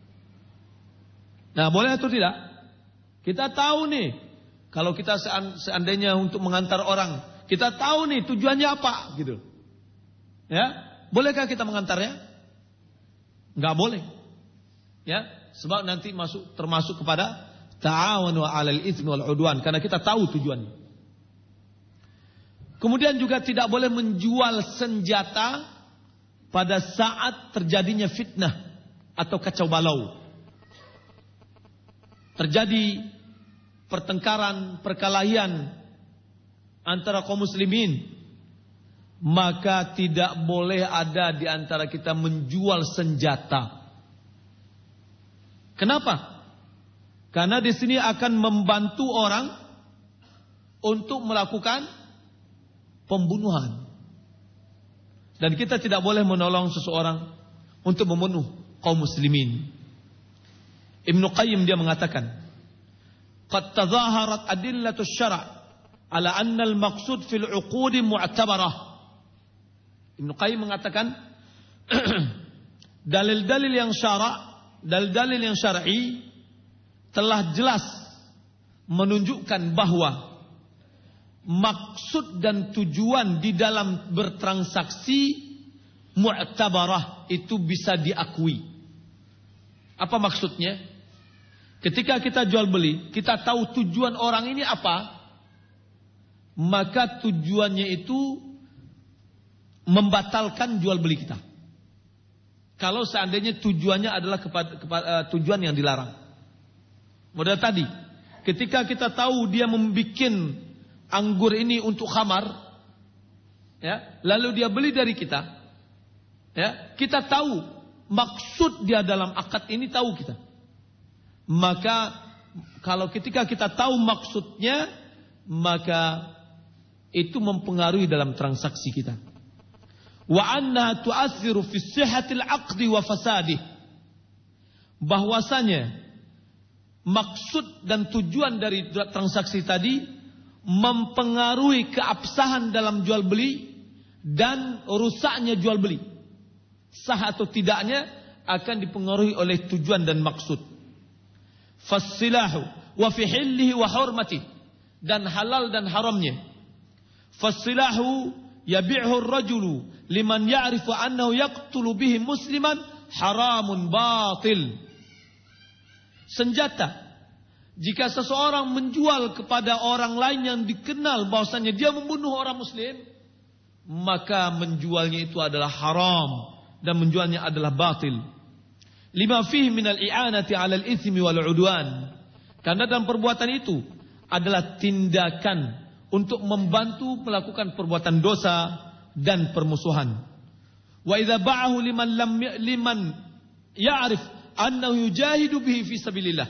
Nah, boleh atau tidak? Kita tahu nih, kalau kita seandainya untuk mengantar orang, kita tahu nih tujuannya apa, gitu. Ya, bolehkah kita mengantarnya? Enggak boleh. Ya, sebab nanti masuk termasuk kepada ta'awunu 'alal itsmi wal 'udwan, karena kita tahu tujuannya. Kemudian juga tidak boleh menjual senjata pada saat terjadinya fitnah atau kacau balau. Terjadi pertengkaran, perkelahian antara kaum muslimin, maka tidak boleh ada di antara kita menjual senjata. Kenapa? Karena di sini akan membantu orang untuk melakukan pembunuhan. Dan kita tidak boleh menolong seseorang untuk membunuh kaum muslimin. Ibnu Qayyim dia mengatakan, "Qad tazaharat adillatu syara' ala anna al-maqsud fil 'uqud mu'tabarah." Ibnu Qayyim mengatakan dalil-dalil yang syara', dalil-dalil yang syar'i telah jelas menunjukkan bahwa maksud dan tujuan di dalam bertransaksi mu'tabarah itu bisa diakui. Apa maksudnya? Ketika kita jual beli, kita tahu tujuan orang ini apa, maka tujuannya itu membatalkan jual beli kita. Kalau seandainya tujuannya adalah kepada, kepada uh, tujuan yang dilarang. Model tadi, ketika kita tahu dia membuat anggur ini untuk khamar, ya, lalu dia beli dari kita, ya, kita tahu maksud dia dalam akad ini, tahu kita. Maka kalau ketika kita tahu maksudnya, maka itu mempengaruhi dalam transaksi kita. Wa anna tu'athiru fi sihhatil 'aqdi wa fasadih. Bahwasanya maksud dan tujuan dari transaksi tadi mempengaruhi keabsahan dalam jual beli dan rusaknya jual beli. Sah atau tidaknya akan dipengaruhi oleh tujuan dan maksud. Fasilahu wa fi hillihi wa hurmatihi, dan halal dan haramnya. Fasilahu yabi'hu ar-rajulu liman ya'rifu annahu yaqtulu bihi musliman haramun batil. Senjata, jika seseorang menjual kepada orang lain yang dikenal bahwasanya dia membunuh orang muslim, maka menjualnya itu adalah haram dan menjualnya adalah batil. Lima fihi minal i'anati 'alal itsmi wal 'udwan. Karena dalam perbuatan itu adalah tindakan untuk membantu melakukan perbuatan dosa dan permusuhan. Wa idza ba'ahu liman lam liman ya'rif annahu yujahidu bihi fi sabilillah.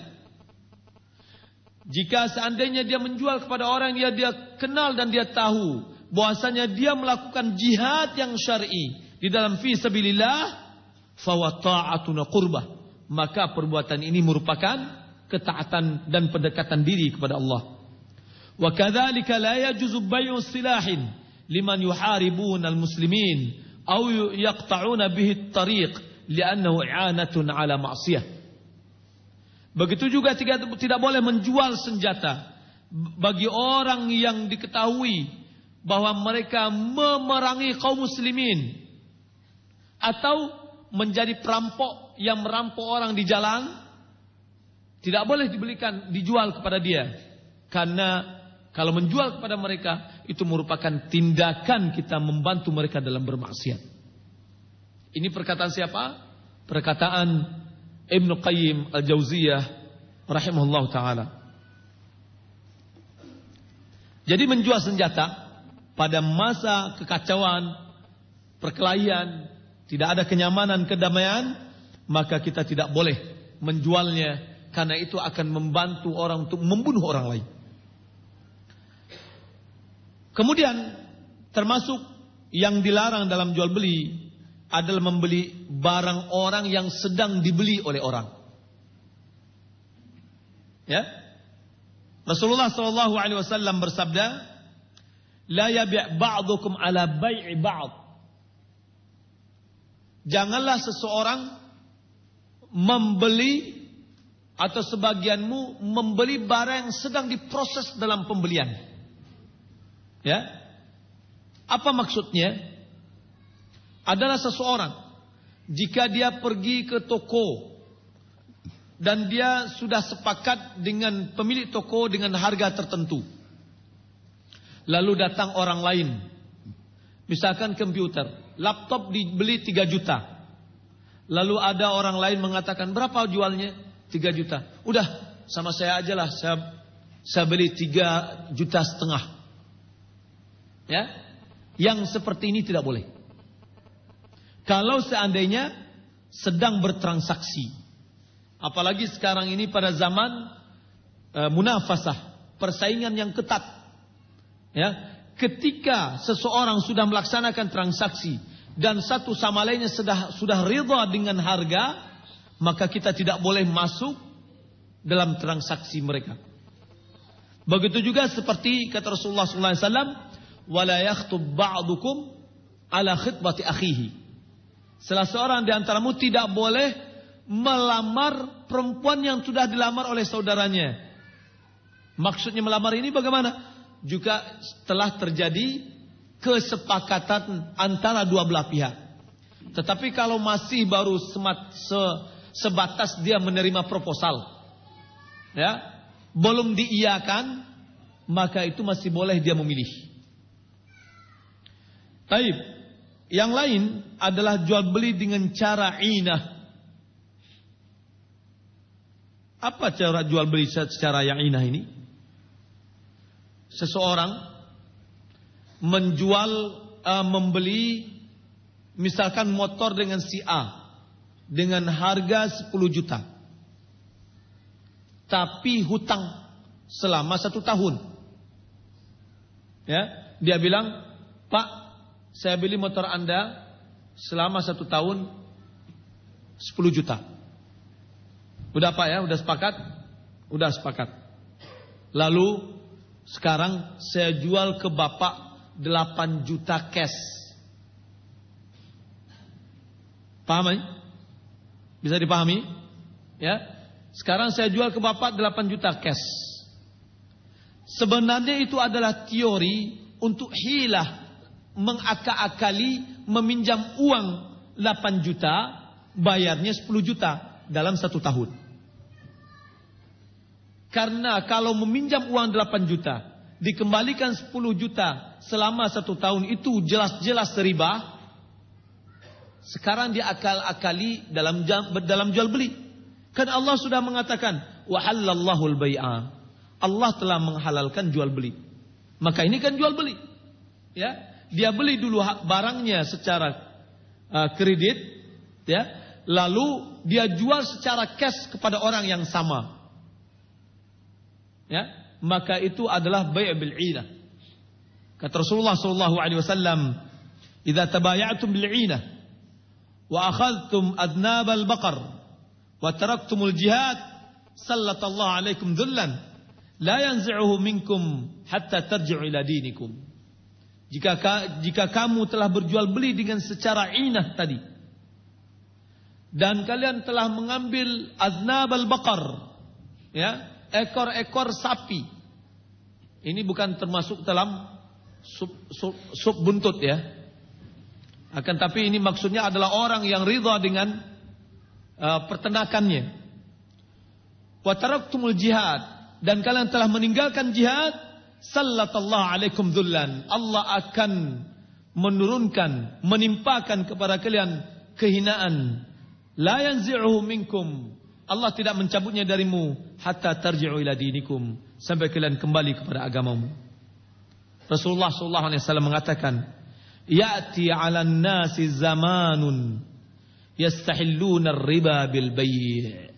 Jika seandainya dia menjual kepada orang yang dia kenal dan dia tahu bahwasanya dia melakukan jihad yang syar'i di dalam fi sabilillah, fa wa ta'atun qurbah, maka perbuatan ini merupakan ketaatan dan pendekatan diri kepada Allah. Wa kadzalika la yajuzu bay'u silahin liman yuharibun al-muslimin aw yaqta'una bihi at-tariq li'annahu i'anatun 'ala ma'siyah. Begitu juga tidak, tidak boleh menjual senjata bagi orang yang diketahui bahwa mereka memerangi kaum muslimin, atau menjadi perampok yang merampok orang di jalan. Tidak boleh dibelikan, dijual kepada dia. Karena kalau menjual kepada mereka, itu merupakan tindakan kita membantu mereka dalam bermaksiat. Ini perkataan siapa? Perkataan Ibnu Qayyim Al-Jauziyah rahimahullah ta'ala. Jadi menjual senjata pada masa kekacauan, perkelahian, tidak ada kenyamanan, kedamaian, maka kita tidak boleh menjualnya, karena itu akan membantu orang untuk membunuh orang lain. Kemudian termasuk yang dilarang dalam jual beli adalah membeli barang orang yang sedang dibeli oleh orang. Ya, Rasulullah Shallallahu Alaihi Wasallam bersabda, "La yabi' ba'dukum ala bai'i ba'd." Janganlah seseorang membeli atau sebagianmu membeli barang yang sedang diproses dalam pembelian. Ya, apa maksudnya? Adalah seseorang jika dia pergi ke toko dan dia sudah sepakat dengan pemilik toko dengan harga tertentu, lalu datang orang lain, misalkan komputer, laptop dibeli tiga juta, lalu ada orang lain mengatakan berapa jualnya? tiga juta. Udah sama saya aja lah, saya, saya beli tiga juta setengah. Ya, Yang seperti ini tidak boleh. Kalau seandainya sedang bertransaksi, apalagi sekarang ini pada zaman e, munafasah, persaingan yang ketat, ya, ketika seseorang sudah melaksanakan transaksi dan satu sama lainnya sudah sudah ridha dengan harga, maka kita tidak boleh masuk dalam transaksi mereka. Begitu juga seperti kata Rasulullah sallallahu alaihi wasallam, wala yakhtub ba'dukum ala khitbati akhihi. Salah seorang di antaramu tidak boleh melamar perempuan yang sudah dilamar oleh saudaranya. Maksudnya melamar ini bagaimana? Juga telah terjadi kesepakatan antara dua belah pihak. Tetapi kalau masih baru semat, se, sebatas dia menerima proposal, ya, belum diiyakan, maka itu masih boleh dia memilih. Taib. Yang lain adalah jual beli dengan cara inah. Apa cara jual beli secara yang inah ini? Seseorang menjual, uh, membeli misalkan motor dengan si A dengan harga sepuluh juta, tapi hutang selama satu tahun. Ya, dia bilang, Pak, saya beli motor Anda selama satu tahun sepuluh juta. Udah Pak ya, udah sepakat? Udah sepakat. Lalu sekarang saya jual ke Bapak delapan juta cash. Paham ya? Bisa dipahami? Ya. Sekarang saya jual ke Bapak delapan juta cash. Sebenarnya itu adalah teori untuk hilah, mengakal-akali meminjam uang delapan juta, bayarnya sepuluh juta dalam satu tahun. Karena kalau meminjam uang delapan juta, dikembalikan sepuluh juta selama satu tahun, itu jelas-jelas riba. Sekarang dia akal-akali dalam dalam jual beli. Kan Allah sudah mengatakan, wa halallahu al-bai'a. Allah telah menghalalkan jual beli. Maka ini kan jual beli. Ya, dia beli dulu barangnya secara uh, kredit, ya, lalu dia jual secara cash kepada orang yang sama. Ya, maka itu adalah bai' bil 'inah. Kata Rasulullah sallallahu alaihi wasallam, "Idza tabaya'tum bil 'inah wa akhadhtum adnab al-baqar wa taraktumul jihad, sallatallahu alaikum dhullan la yanzi'uhu minkum hatta tarji'u ila dinikum." Jika jika kamu telah berjual beli dengan secara inah tadi, dan kalian telah mengambil aznab al-baqar, ya, ekor-ekor sapi. Ini bukan termasuk dalam sub, sub, sub buntut, ya. Akan tapi ini maksudnya adalah orang yang ridha dengan uh, pertenakannya. Wa taraktumul jihad, dan kalian telah meninggalkan jihad, sallatallahu alaikum dhullan. Allah akan menurunkan, menimpakan kepada kalian kehinaan. La yanzi'uhu minkum. Allah tidak mencabutnya darimu hatta tarji'u ila dinikum, sampai kalian kembali kepada agamamu. Rasulullah sallallahu alaihi wasallam mengatakan, ya'ti 'alan nasi zamanun yastahilluna ar-riba bil bai'.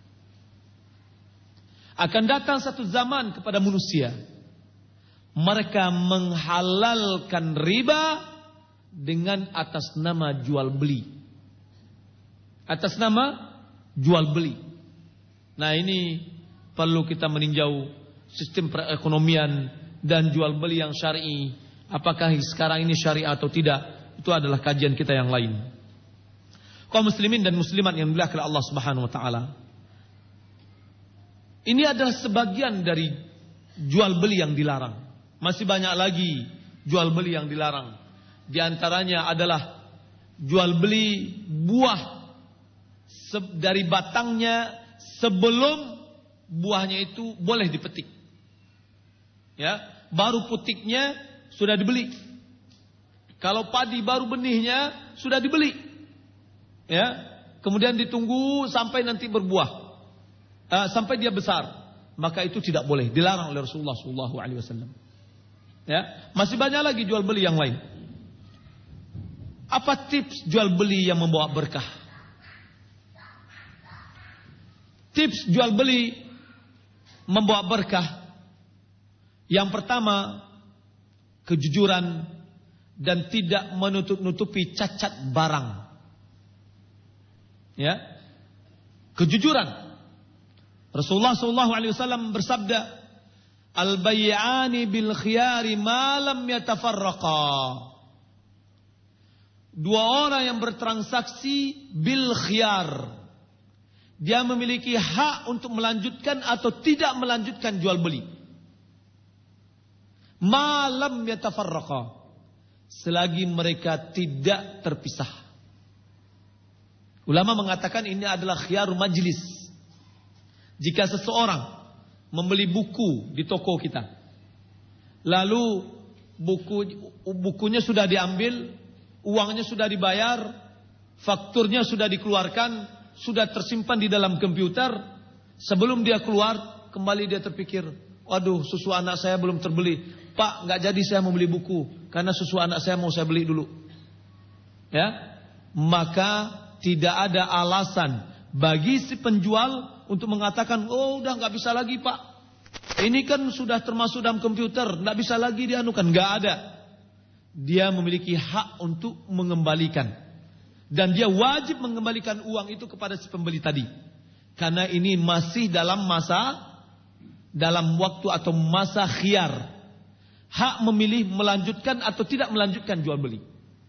Akan datang satu zaman kepada manusia, mereka menghalalkan riba dengan atas nama jual beli. Atas nama jual beli. Nah, ini perlu kita meninjau sistem perekonomian dan jual beli yang syar'i. Apakah sekarang ini syariah atau tidak? Itu adalah kajian kita yang lain. Kaum muslimin dan muslimat yang dimuliakan oleh Allah Subhanahu wa taala. Ini adalah sebagian dari jual beli yang dilarang. Masih banyak lagi jual beli yang dilarang. Di antaranya adalah jual beli buah dari batangnya sebelum buahnya itu boleh dipetik. Ya, baru putiknya sudah dibeli. Kalau padi baru benihnya sudah dibeli. Ya, kemudian ditunggu sampai nanti berbuah, uh, sampai dia besar, maka itu tidak boleh, dilarang oleh Rasulullah sallallahu alaihi wasallam. Ya, masih banyak lagi jual beli yang lain. Apa tips jual beli yang membawa berkah? Tips jual beli membawa berkah. Yang pertama, kejujuran dan tidak menutup-nutupi cacat barang. Ya, kejujuran. Rasulullah sallallahu alaihi wasallam bersabda, "Al-bay'ani bil khiyari ma lam yatafarraqa." Dua orang yang bertransaksi bil khiyar, dia memiliki hak untuk melanjutkan atau tidak melanjutkan jual beli. Malam yatafarraqa, selagi mereka tidak terpisah. Ulama mengatakan ini adalah khiyar majlis. Jika seseorang membeli buku di toko kita, lalu buku bukunya sudah diambil, uangnya sudah dibayar, fakturnya sudah dikeluarkan, sudah tersimpan di dalam komputer. Sebelum dia keluar, kembali dia terpikir, waduh, susu anak saya belum terbeli. Pak, nggak jadi saya mau beli buku karena susu anak saya mau saya beli dulu. Ya, maka tidak ada alasan bagi si penjual untuk mengatakan, oh udah nggak bisa lagi Pak. Ini kan sudah termasuk dalam komputer, nggak bisa lagi dianukan. Nggak ada. Dia memiliki hak untuk mengembalikan. Dan dia wajib mengembalikan uang itu kepada si pembeli tadi. Karena ini masih dalam masa, dalam waktu atau masa khiyar. Hak memilih melanjutkan atau tidak melanjutkan jual beli.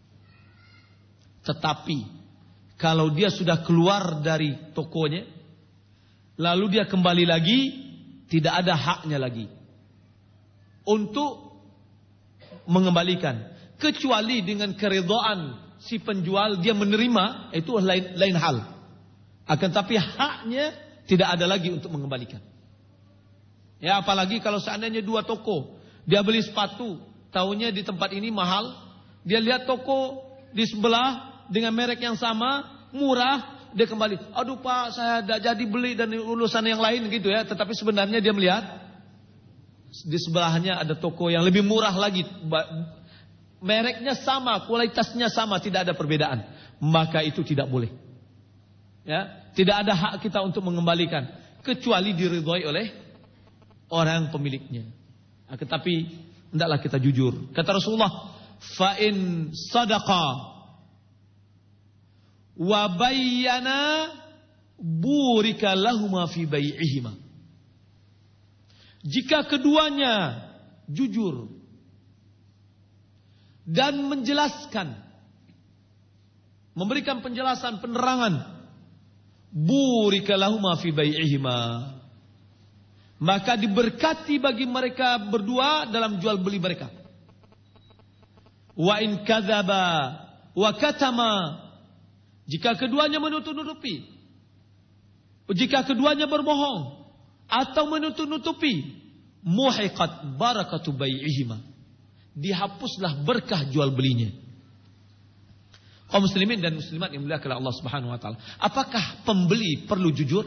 Tetapi, kalau dia sudah keluar dari tokonya, lalu dia kembali lagi, tidak ada haknya lagi untuk mengembalikan. Kecuali dengan keridhaan si penjual, dia menerima, itu lain, lain hal. Akan tapi haknya tidak ada lagi untuk mengembalikan. Ya, apalagi kalau seandainya dua toko, dia beli sepatu, tahunya di tempat ini mahal, dia lihat toko di sebelah dengan merek yang sama, murah, dia kembali, aduh Pak, saya tidak jadi beli dan urusan yang lain gitu ya. Tetapi sebenarnya dia melihat di sebelahnya ada toko yang lebih murah lagi, mereknya sama, kualitasnya sama, tidak ada perbedaan. Maka itu tidak boleh. Ya, tidak ada hak kita untuk mengembalikan kecuali diridhoi oleh orang pemiliknya. Tetapi hendaklah kita jujur. Kata Rasulullah, fa in sadaqa wa bayyana burika lahuma fi bai'ihima. Jika keduanya jujur dan menjelaskan, memberikan penjelasan, penerangan, burika lahuma fi bai'ihima, maka diberkati bagi mereka berdua dalam jual beli mereka. Wa in kadzaba wa katama, jika keduanya menutup-nutupi, jika keduanya berbohong atau menutup-nutupi, muhiqat barakatu bai'ihima, dihapuslah berkah jual belinya. Kaum muslimin dan muslimat yang dimuliakan oleh Allah Subhanahu wa taala, apakah pembeli perlu jujur?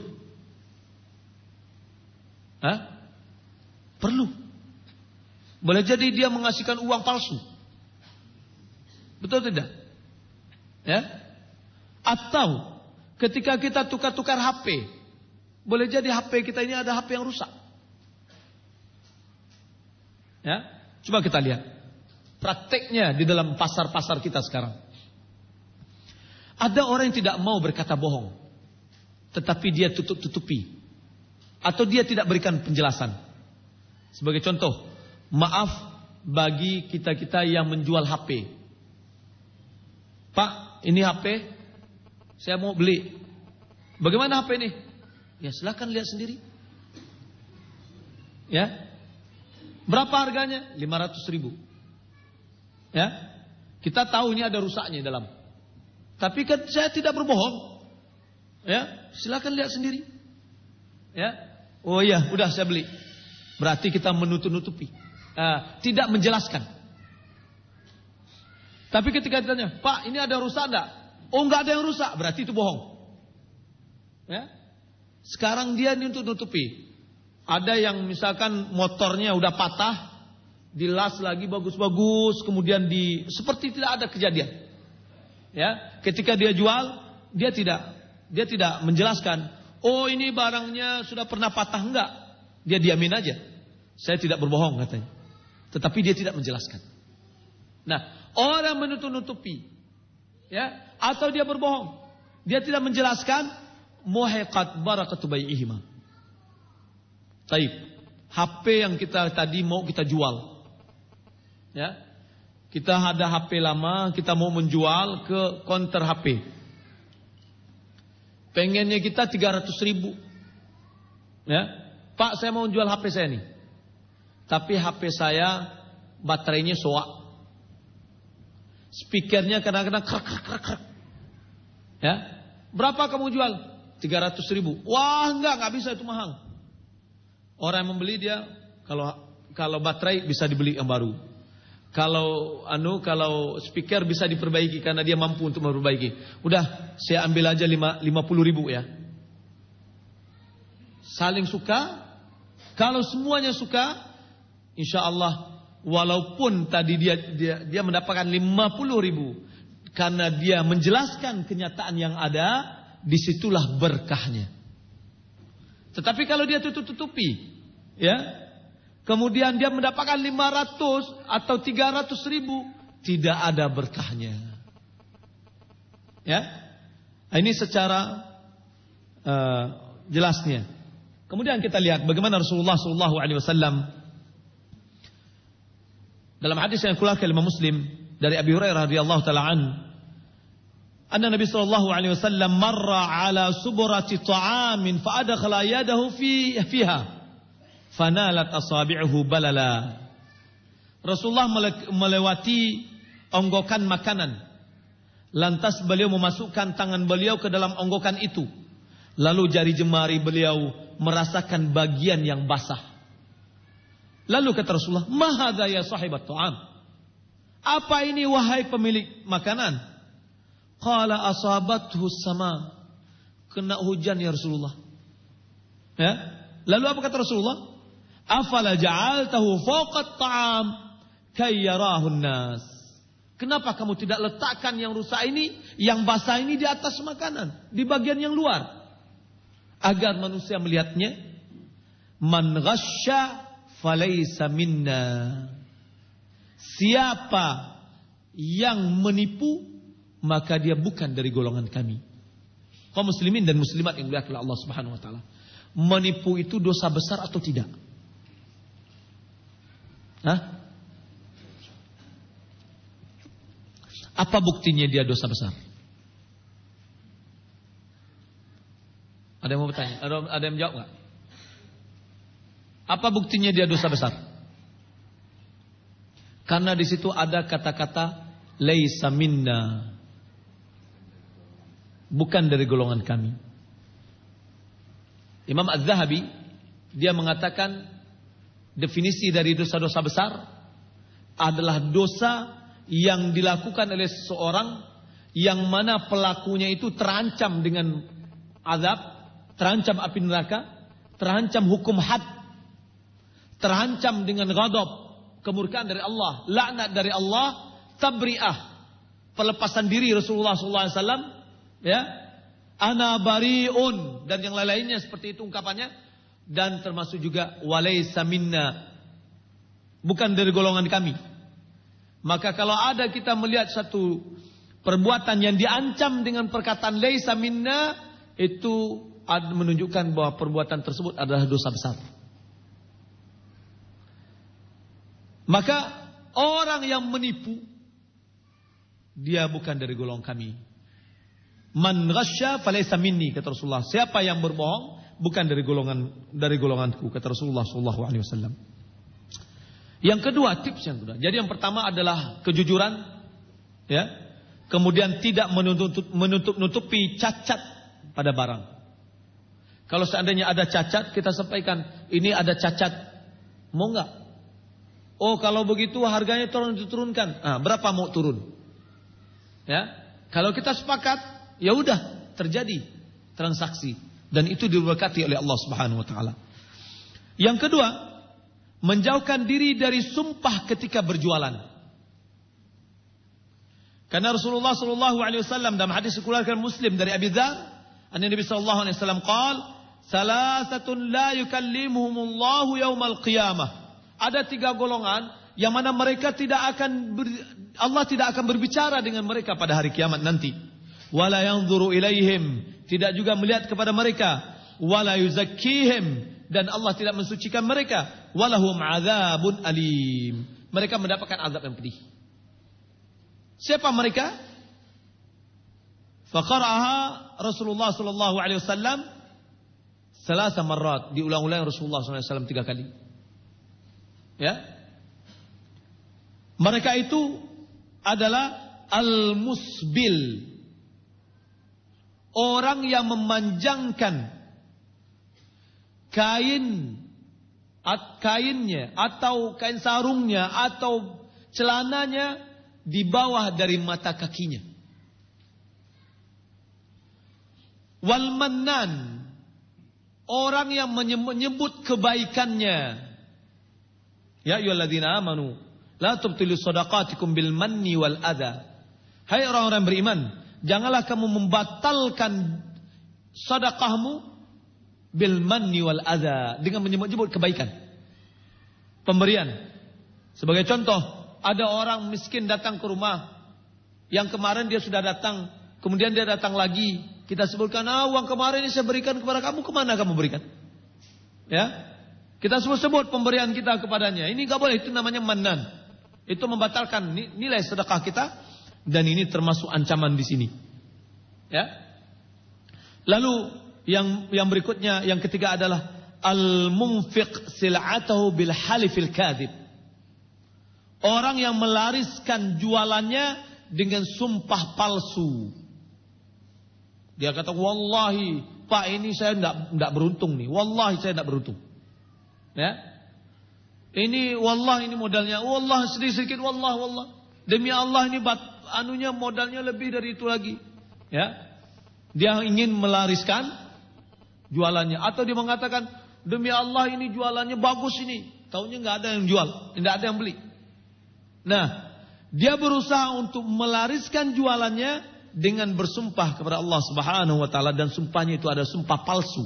Hah? Perlu. Boleh jadi dia mengasihkan uang palsu. Betul tidak? Ya? Atau ketika kita tukar-tukar H P, boleh jadi H P kita ini ada H P yang rusak. Ya? Coba kita lihat prakteknya di dalam pasar-pasar kita sekarang. Ada orang yang tidak mau berkata bohong, tetapi dia tutup-tutupi, atau dia tidak berikan penjelasan. Sebagai contoh, maaf bagi kita-kita yang menjual H P. Pak, ini H P, saya mau beli. Bagaimana H P ini? Ya silakan lihat sendiri. Ya, berapa harganya? lima ratus ribu. Ya, kita tahu ini ada rusaknya dalam. Tapi kan saya tidak berbohong. Ya, silakan lihat sendiri. Ya. Oh iya, udah saya beli. Berarti kita menutup-nutupi, uh, tidak menjelaskan. Tapi ketika ditanya, Pak, ini ada rusak enggak? Oh, enggak ada yang rusak, berarti itu bohong. Ya. Sekarang dia ini untuk nutupi. Ada yang misalkan motornya udah patah, dilas lagi bagus-bagus, kemudian di seperti tidak ada kejadian. Ya, ketika dia jual, dia tidak dia tidak menjelaskan, oh ini barangnya sudah pernah patah, enggak. Dia diamin aja. Saya tidak berbohong katanya. Tetapi dia tidak menjelaskan. Nah, orang menutup-nutupi, ya, atau dia berbohong, dia tidak menjelaskan, muhiqat barakatu bai'ihima. Taib. H P yang kita tadi mau kita jual. Ya. Kita ada H P lama, kita mau menjual ke konter H P. Pengennya kita tiga ratus ribu. Ya. Pak, saya mau jual H P saya nih. Tapi H P saya baterainya soak. Speakernya kadang-kadang krak krak krak krak. Ya. Berapa kamu jual? tiga ratus ribu. Wah, enggak, enggak bisa, itu mahal. Orang yang membeli dia kalau kalau baterai bisa dibeli yang baru. Kalau anu kalau speaker bisa diperbaiki karena dia mampu untuk memperbaiki. Udah, saya ambil aja lima puluh ribu ya. Saling suka. Kalau semuanya suka, insya Allah walaupun tadi dia dia, dia mendapatkan lima puluh ribu karena dia menjelaskan kenyataan yang ada, disitulah berkahnya. Tetapi kalau dia tutup-tutupi, ya, kemudian dia mendapatkan lima ratus atau tiga ratus ribu, tidak ada berkahnya. Ya, ini secara uh, jelasnya. Kemudian kita lihat bagaimana Rasulullah Sallallahu Alaihi Wasallam dalam hadis yang dikeluarkan oleh Imam Muslim dari Abi Hurairah radhiyallahu taala an, anna Nabi Sallallahu Alaihi Wasallam marra ala suburati ta'amin fa adkhala yadahu fi fiha fanalat asabi'uhu balala. Rasulullah melewati onggokan makanan. Lantas beliau memasukkan tangan beliau ke dalam onggokan itu. Lalu jari jemari beliau merasakan bagian yang basah. Lalu kata Rasulullah, "Ma hadza ya sahibat ta'am?" Apa ini wahai pemilik makanan? Qala asabathu sama. Kena hujan ya Rasulullah. Ya? Lalu apa kata Rasulullah? Afala ja'altahu fawqat ta'am kayyarahun nas. Kenapa kamu tidak letakkan yang rusak ini, yang basah ini di atas makanan, di bagian yang luar, agar manusia melihatnya? Man ghasya falaysa minna. Siapa yang menipu, maka dia bukan dari golongan kami. Kaum muslimin dan muslimat yang dimuliakan oleh Allah Subhanahu wa taala. Menipu itu dosa besar atau tidak? Hah? Apa buktinya dia dosa besar? Ada yang mau bertanya? Ada, ada yang menjawab nggak? Apa buktinya dia dosa besar? Karena di situ ada kata-kata laisa minna, bukan dari golongan kami. Imam Az-Zahabi dia mengatakan definisi dari dosa-dosa besar adalah dosa yang dilakukan oleh seseorang yang mana pelakunya itu terancam dengan azab, terancam api neraka, terancam hukum had, terancam dengan ghadab, kemurkaan dari Allah, laknat dari Allah, tabri'ah, pelepasan diri Rasulullah sallallahu alaihi wasallam, ya, ana bari'un, dan yang lain-lainnya seperti itu ungkapannya. Dan termasuk juga walaysa minna, bukan dari golongan kami. Maka kalau ada kita melihat satu perbuatan yang diancam dengan perkataan laisa minna, itu menunjukkan bahwa perbuatan tersebut adalah dosa besar. Maka orang yang menipu, dia bukan dari golongan kami. Man ghasya falaysa minni, kata Rasulullah. Siapa yang berbohong, bukan dari golongan dari golonganku, kata Rasulullah sallallahu alaihi wasallam. Yang kedua, tips yang kedua. Jadi yang pertama adalah kejujuran, ya. Kemudian tidak menutup menutup-nutupi cacat pada barang. Kalau seandainya ada cacat, kita sampaikan, ini ada cacat, mau enggak? Oh, kalau begitu harganya tolong diturunkan. Ah, berapa mau turun? Ya. Kalau kita sepakat, ya udah, terjadi transaksi. Dan itu diberkati oleh Allah Subhanahu wa taala. Yang kedua, menjauhkan diri dari sumpah ketika berjualan. Karena Rasulullah sallallahu alaihi wasallam dalam hadis dikeluarkan Muslim dari Abi Dzar, anna Nabi sallallahu alaihi wasallam qaal, "Salasatun la yukallimuhumullahu yaumal qiyamah." Ada tiga golongan yang mana mereka tidak akan ber, Allah tidak akan berbicara dengan mereka pada hari kiamat nanti. Wala yanzuru ilaihim, tidak juga melihat kepada mereka. Wala yuzakkihim, dan Allah tidak mensucikan mereka. Walahum adzabun alim, mereka mendapatkan azab yang pedih. Siapa mereka? Faqara'aha Rasulullah sallallahu alaihi wasallam salasa marrat, diulang-ulang Rasulullah sallallahu alaihi wasallam tiga kali. Ya. Mereka itu adalah al-musbil, orang yang memanjangkan kain at, kainnya atau kain sarungnya atau celananya di bawah dari mata kakinya. Wal mannan, orang yang menyebut kebaikannya. Ya ayyuhalladzina amanu la tubtilu shadaqatikum bil manni wal adha. Hai orang-orang beriman, janganlah kamu membatalkan sedekahmu bil manni wal adha, dengan menyebut-nyebut kebaikan, pemberian. Sebagai contoh, ada orang miskin datang ke rumah, yang kemarin dia sudah datang, kemudian dia datang lagi, kita sebutkan, ah uang kemarin ini saya berikan kepada kamu, kemana kamu berikan? Ya, kita sebut-sebut pemberian kita kepadanya. Ini gak boleh, itu namanya mannan. Itu membatalkan nilai sedekah kita, dan ini termasuk ancaman di sini. Ya. Lalu yang yang berikutnya, yang ketiga adalah al-munfiq sil'atahu bil halifil kadhib. Orang yang melariskan jualannya dengan sumpah palsu. Dia kata, wallahi, Pak, ini saya tidak tidak beruntung nih. Wallahi saya tidak beruntung. Ya. Ini wallah ini modalnya. Wallah sedikit-sedikit wallah wallah. Demi Allah ini bat, anunya modalnya lebih dari itu lagi. Ya. Dia ingin melariskan jualannya, atau dia mengatakan, demi Allah ini jualannya bagus ini. Taunya enggak ada yang jual, tidak ada yang beli. Nah, dia berusaha untuk melariskan jualannya dengan bersumpah kepada Allah Subhanahu wa taala, dan sumpahnya itu ada sumpah palsu.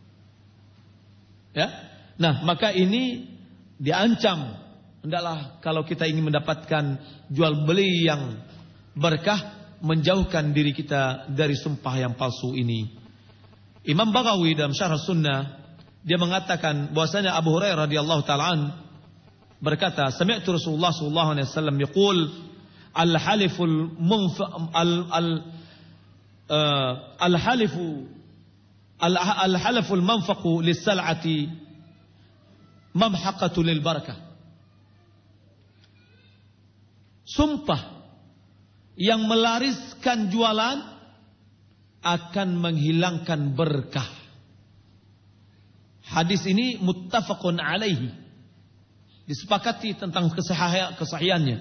Ya. Nah, maka ini diancam. Hendaklah kalau kita ingin mendapatkan jual beli yang berkah, menjauhkan diri kita dari sumpah yang palsu ini. Imam Baghawi dalam Syarh Sunnah, dia mengatakan bahwasanya Abu Hurairah radhiyallahu taala an berkata, sami'tu Rasulullah sallallahu alaihi wasallam yaqul al-haliful munf al al uh, al-halifu al-halaful manfaqu lis-sal'ati mamhaqatu lil barakah. Sumpah yang melariskan jualan akan menghilangkan berkah. Hadis ini muttafaqun alaihi, disepakati tentang kesahihannya.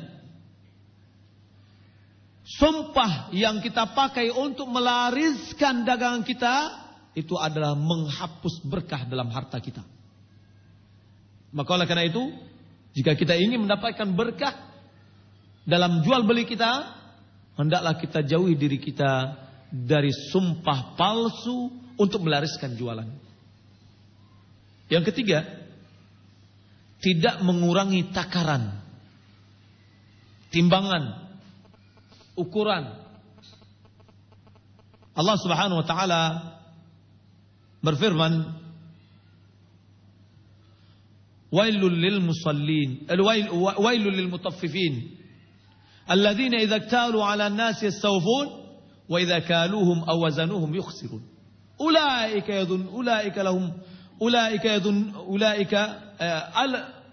Sumpah yang kita pakai untuk melariskan dagangan kita itu adalah menghapus berkah dalam harta kita. Maka oleh karena itu, jika kita ingin mendapatkan berkah dalam jual beli kita, hendaklah kita jauhi diri kita dari sumpah palsu untuk melariskan jualan. Yang ketiga, tidak mengurangi takaran, timbangan, ukuran. Allah Subhanahu wa taala berfirman, wailul lil musallin, wailul lil mutaffifin, alladzina idza iktalu 'ala an-nasi yastawfun wa idza kaluhum aw wazanuhum yukhsirun. Ulaika yadhun ulaika lahum ulaika yadhun ulaika al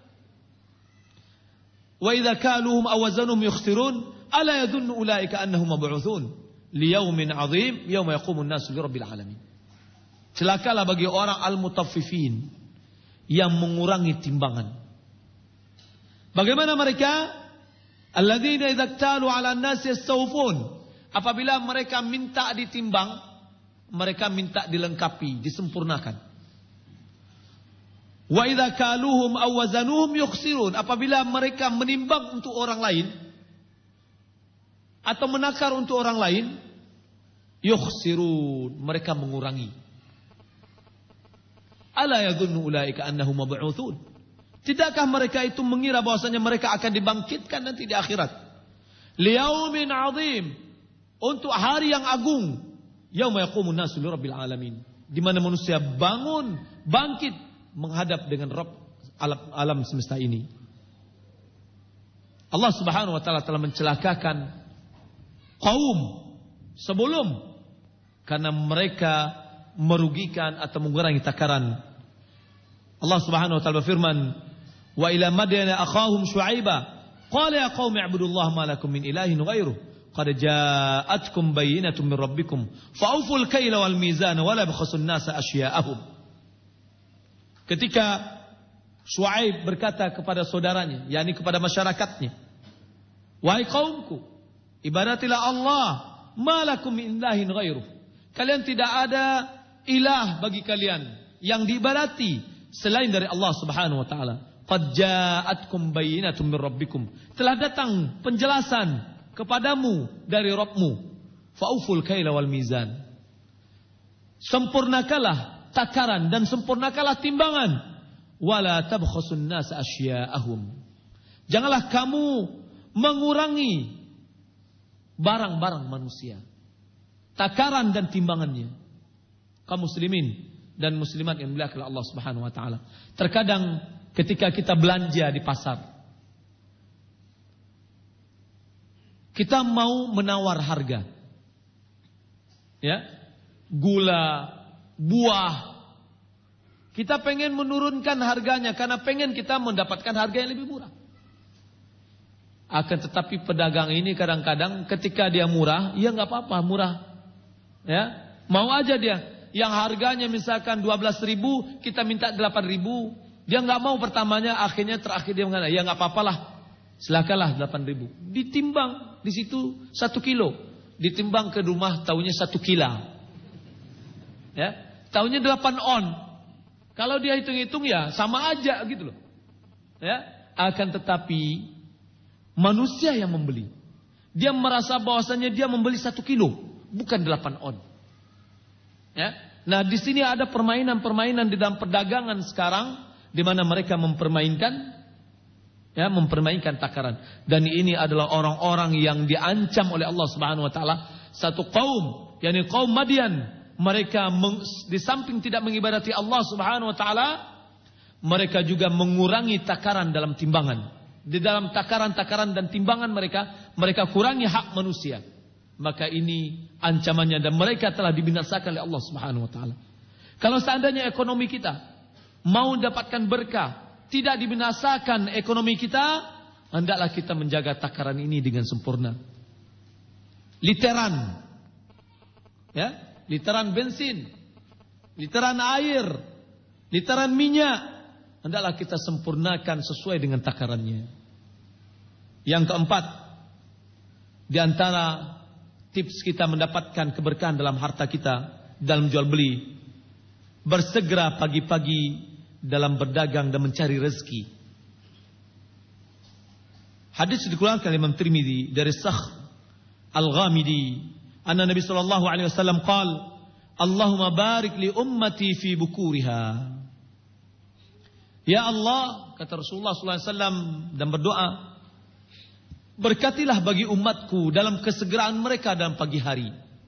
wa idza kaluhum aw wazanuhum yukhsirun ala yadhunnu ulaika annahum mab'utsun liyaumin 'adzim yauma yaqumun nasu lirabbil alamin. Celakalah bagi orang al-mutaffifin yang mengurangi timbangan. Bagaimana mereka? Alladzina idza iktalu 'ala an-nasi yastawfun. Apabila mereka minta ditimbang, mereka minta dilengkapi, disempurnakan. Wa idza kaluhum aw wazanuhum yukhsirun. Apabila mereka menimbang untuk orang lain, atau menakar untuk orang lain, yukhsirun, mereka mengurangi. Ala yadhunnu ulaika annahum mab'utsun. Tidakkah mereka itu mengira bahwasanya mereka akan dibangkitkan nanti di akhirat? Liyaumin 'adzim, untuk hari yang agung. Yauma yaqumun nasu lirabbil alamin, di mana manusia bangun, bangkit menghadap dengan Rabb alam, alam semesta ini. Allah Subhanahu wa taala telah mencelakakan kaum sebelum karena mereka merugikan atau mengurangi takaran. Allah Subhanahu wa taala berfirman, "Wa ila madyana akhahum Syu'aiba, qala ya qaumi ibudullaha ma lakum min ilahin ghairuh. Qad ja'atkum bayyinatun min rabbikum fa'uful kaila wal mizana wa la tabkhasun nasa asya'ahum." Ketika Syuaib berkata kepada saudaranya, yakni kepada masyarakatnya, "Wahai kaumku, ibadatilah Allah, ma lakum min ilahin ghairuh." Kalian tidak ada ilah bagi kalian yang diibadati selain dari Allah Subhanahu wa taala. Qad ja'atkum bayyinatun min rabbikum. Telah datang penjelasan kepadamu dari Rabbmu. Fa'uful kaila wal mizan. Sempurnakalah takaran dan sempurnakalah timbangan. Wala tabkhasun nas asya'ahum. Janganlah kamu mengurangi barang-barang manusia, takaran dan timbangannya. Kaum muslimin dan muslimat yang dimuliakan oleh Allah Subhanahu wa taala. Terkadang ketika kita belanja di pasar, kita mau menawar harga, ya, gula, buah, kita pengen menurunkan harganya karena pengen kita mendapatkan harga yang lebih murah. Akan tetapi pedagang ini kadang-kadang ketika dia murah, ya nggak apa-apa murah, ya, mau aja dia. Yang harganya misalkan dua belas ribu, kita minta delapan ribu, dia nggak mau pertamanya, akhirnya terakhir dia mengatakan, ya nggak apa-apalah. Silakanlah delapan ribu. Ditimbang di situ satu kilo. Ditimbang ke rumah tahunya satu kila. Ya, tahunya delapan on. Kalau dia hitung-hitung ya sama aja gitu loh. Ya, akan tetapi manusia yang membeli, dia merasa bahwasanya dia membeli satu kilo, bukan delapan on. Ya, nah di sini ada permainan-permainan di dalam perdagangan sekarang, di mana mereka mempermainkan. Ya, mempermainkan takaran. Dan ini adalah orang-orang yang diancam oleh Allah Subhanahu wa taala. Satu kaum, yakni kaum Madian, mereka meng, di samping tidak mengibadati Allah Subhanahu wa taala, mereka juga mengurangi takaran dalam timbangan. Di dalam takaran-takaran dan timbangan mereka, mereka kurangi hak manusia. Maka ini ancamannya dan mereka telah dibinasakan oleh Allah Subhanahu wa taala. Kalau seandainya ekonomi kita mau mendapatkan berkah, tidak dibinasakan ekonomi kita, hendaklah kita menjaga takaran ini dengan sempurna. Literan, ya, literan bensin, literan air, literan minyak, hendaklah kita sempurnakan sesuai dengan takarannya. Yang keempat, di antara tips kita mendapatkan keberkahan dalam harta kita, dalam jual beli, bersegera pagi-pagi dalam berdagang dan mencari rezeki. Hadis dikeluarkan oleh Imam Tirmidzi dari Sakhr Al-Ghamidi, anna Nabi sallallahu alaihi wasallam qala, "Allahumma barik li ummati fi bukuriha." Ya Allah, kata Rasulullah sallallahu alaihi wasallam dan berdoa, berkatilah bagi umatku dalam kesegeraan mereka dalam pagi hari.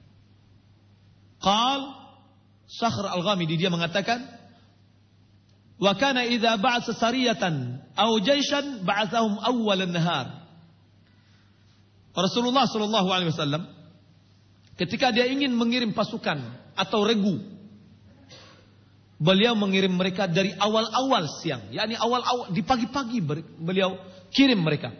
Qal Sakhr Al-Ghamidi, dia mengatakan, wa kana idza ba'atsa sariyatan aw jayshan ba'athahum awwal an-nahar. Rasulullah sallallahu alaihi wasallam ketika dia ingin mengirim pasukan atau regu, beliau mengirim mereka dari awal-awal siang, yakni awal-awal di pagi-pagi beliau kirim mereka.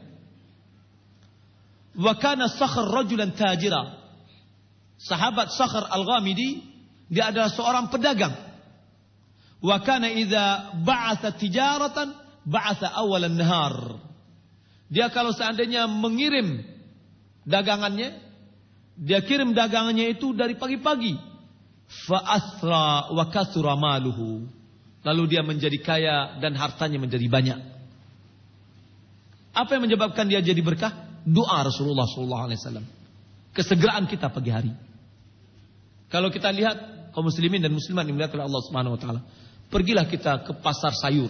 Wa kana Sakhr rajulan tajira. Sahabat Sakhr Al-Ghamidi, dia adalah seorang pedagang. Wa kana idza ba'atha tijaratan ba'atha awal an-nahar. Dia kalau seandainya mengirim dagangannya, dia kirim dagangannya itu dari pagi-pagi. Fa asra wa kasura maluhu. Lalu dia menjadi kaya dan hartanya menjadi banyak. Apa yang menyebabkan dia jadi berkah? Doa Rasulullah sallallahu alaihi wasallam. kesegeraan kita pagi hari. Kalau kita lihat kaum muslimin dan muslimat yang dimuliakan oleh Allah Subhanahu wa taala, pergilah kita ke pasar sayur.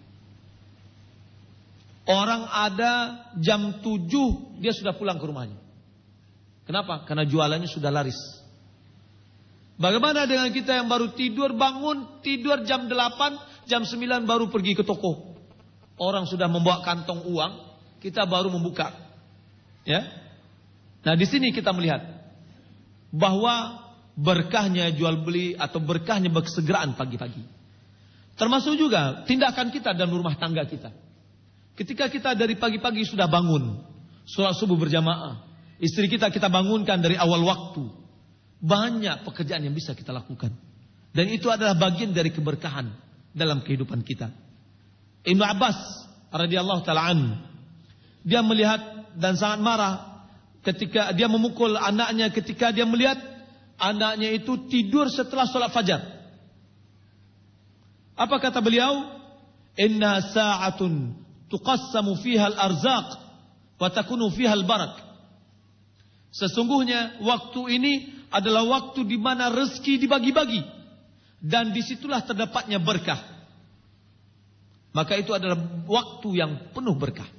Orang ada jam tujuh dia sudah pulang ke rumahnya. Kenapa? Karena jualannya sudah laris. Bagaimana dengan kita yang baru tidur, bangun, tidur jam delapan, jam sembilan baru pergi ke toko. Orang sudah membawa kantong uang, kita baru membuka. Ya. Nah, di sini kita melihat bahwa berkahnya jual beli atau berkahnya kesegeraan pagi-pagi. Termasuk juga tindakan kita dan rumah tangga kita. Ketika kita dari pagi-pagi sudah bangun, sholat subuh berjamaah, istri kita kita bangunkan dari awal waktu. Banyak pekerjaan yang bisa kita lakukan. Dan itu adalah bagian dari keberkahan dalam kehidupan kita. Ibnu Abbas radhiyallahu taala an, dia melihat dan sangat marah ketika dia memukul anaknya ketika dia melihat anaknya itu tidur setelah sholat fajar. Apa kata beliau? Inna sa'atun tuqassamu fiha al-arzaq wa takunu fiha al-barak. Sesungguhnya waktu ini adalah waktu di mana rezeki dibagi-bagi dan disitulah terdapatnya berkah. Maka itu adalah waktu yang penuh berkah.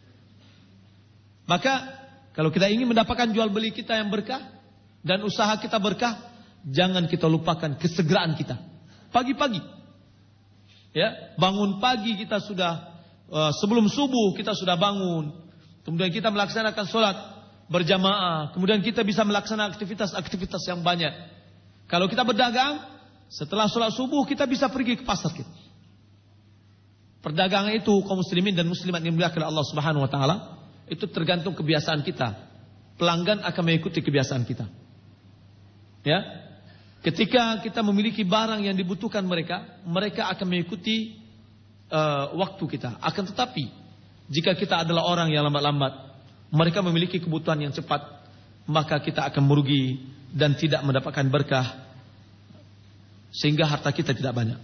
Maka kalau kita ingin mendapatkan jual beli kita yang berkah dan usaha kita berkah, jangan kita lupakan kesegeraan kita. Pagi-pagi, ya, bangun pagi kita sudah uh, sebelum subuh kita sudah bangun, kemudian kita melaksanakan sholat berjamaah, kemudian kita bisa melaksanakan aktivitas-aktivitas yang banyak. Kalau kita berdagang, setelah sholat subuh kita bisa pergi ke pasar kita. Perdagangan itu kaum muslimin dan muslimat yang dimuliakan Allah Subhanahu wa taala, itu tergantung kebiasaan kita. Pelanggan akan mengikuti kebiasaan kita. Ya. Ketika kita memiliki barang yang dibutuhkan mereka, mereka akan mengikuti uh, waktu kita. Akan tetapi, jika kita adalah orang yang lambat-lambat, mereka memiliki kebutuhan yang cepat, maka kita akan merugi dan tidak mendapatkan berkah, sehingga harta kita tidak banyak.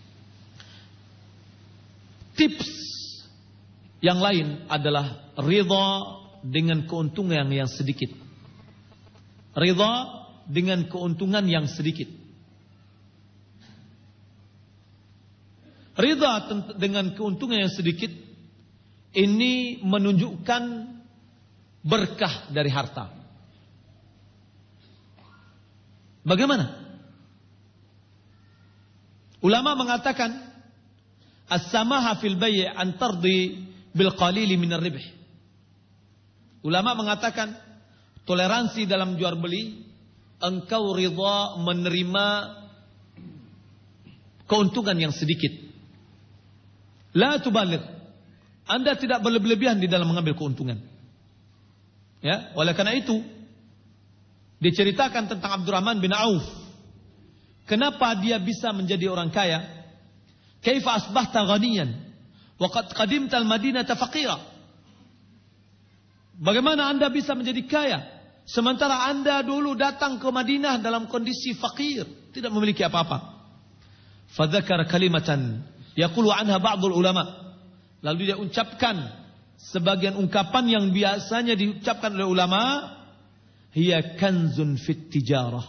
Tips yang lain adalah ridha dengan keuntungan yang sedikit. Ridha dengan keuntungan yang sedikit. Ridha dengan keuntungan yang sedikit ini menunjukkan berkah dari harta. Bagaimana? Ulama mengatakan as-samaha fil bay' an tardi bil qalili min ar-ribh. Ulama mengatakan toleransi dalam jual beli, engkau ridha menerima keuntungan yang sedikit. La tubaligh. Anda tidak berlebihan di dalam mengambil keuntungan. Ya, oleh karena itu diceritakan tentang Abdurrahman bin Auf. Kenapa dia bisa menjadi orang kaya? Kaifa asbahta ghaniyan wa qad qadimta al-Madinata faqira. Bagaimana Anda bisa menjadi kaya sementara Anda dulu datang ke Madinah dalam kondisi fakir, tidak memiliki apa-apa. Fadzakara kalimatan yaqulu anha ba'dul ulama. Lalu dia ucapkan sebagian ungkapan yang biasanya diucapkan oleh ulama, hiya kanzun fit tijarah.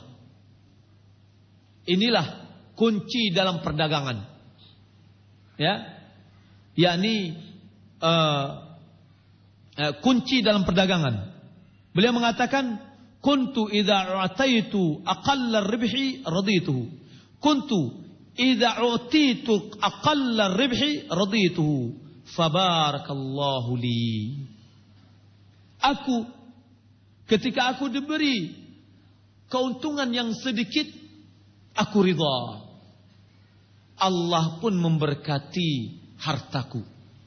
Inilah kunci dalam perdagangan. Ya, yakni uh, uh, kunci dalam perdagangan. Beliau mengatakan, kuntu idza u'taitu aqalla ar-ribhi radituhu. Kuntu idza u'titu aqalla ar-ribhi radituhu. Fabarakallahu li. Aku ketika aku diberi keuntungan yang sedikit, aku ridha. Allah pun memberkati hartaku.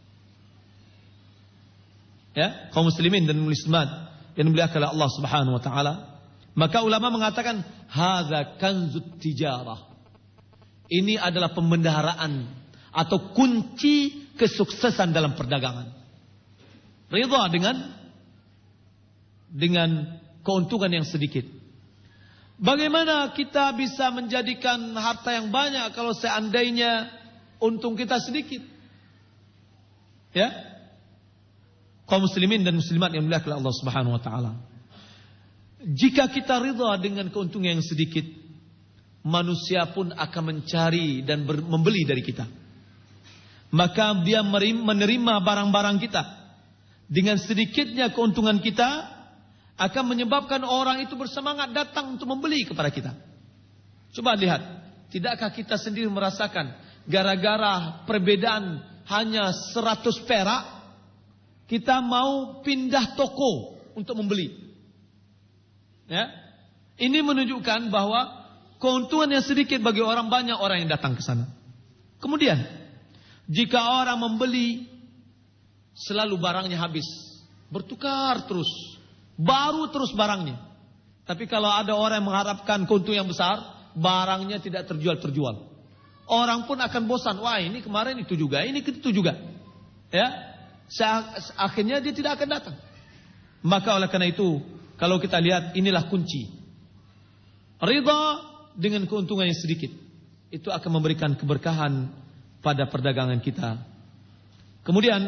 Ya, kaum muslimin dan muslimat yang dimuliakan oleh Allah Subhanahu wa taala, maka ulama mengatakan hadza kanzut tijarah. Ini adalah pembendaharaan atau kunci kesuksesan dalam perdagangan. Ridha dengan dengan keuntungan yang sedikit. Bagaimana kita bisa menjadikan harta yang banyak kalau seandainya untung kita sedikit? Ya, kaum muslimin dan muslimat yang dimuliakan Allah Subhanahu wa taala. jika kita ridha dengan keuntungan yang sedikit, manusia pun akan mencari dan ber, membeli dari kita. Maka dia menerima barang-barang kita. Dengan sedikitnya keuntungan kita akan menyebabkan orang itu bersemangat datang untuk membeli kepada kita. Coba lihat, tidakkah kita sendiri merasakan gara-gara perbedaan hanya seratus perak, kita mau pindah toko untuk membeli. Ya, ini menunjukkan bahwa keuntungan yang sedikit bagi orang, banyak orang yang datang ke sana. Kemudian, jika orang membeli, selalu barangnya habis, bertukar terus, baru terus barangnya. Tapi kalau ada orang yang mengharapkan keuntungan yang besar, barangnya tidak terjual-terjual. Orang pun akan bosan, wah ini kemarin itu juga, ini itu juga. Ya, akhirnya dia tidak akan datang. Maka oleh karena itu, kalau kita lihat, inilah kunci. Ridha dengan keuntungan yang sedikit, itu akan memberikan keberkahan pada perdagangan kita. Kemudian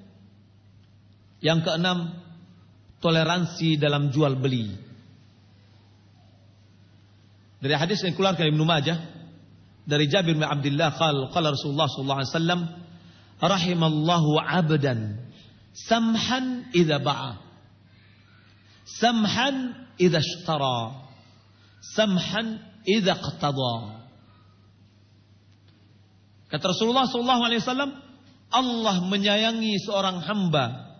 yang keenam, toleransi dalam jual beli. Dari hadis yang dikeluarkan Ibnu Majah dari Jabir bin Abdullah qala qala Rasulullah sallallahu alaihi wasallam, rahimallahu 'abdan samhan idza ba'a, samhan idza ishtara, samhan idza iqtada. Kata Rasulullah sallallahu alaihi wasallam, Allah menyayangi seorang hamba.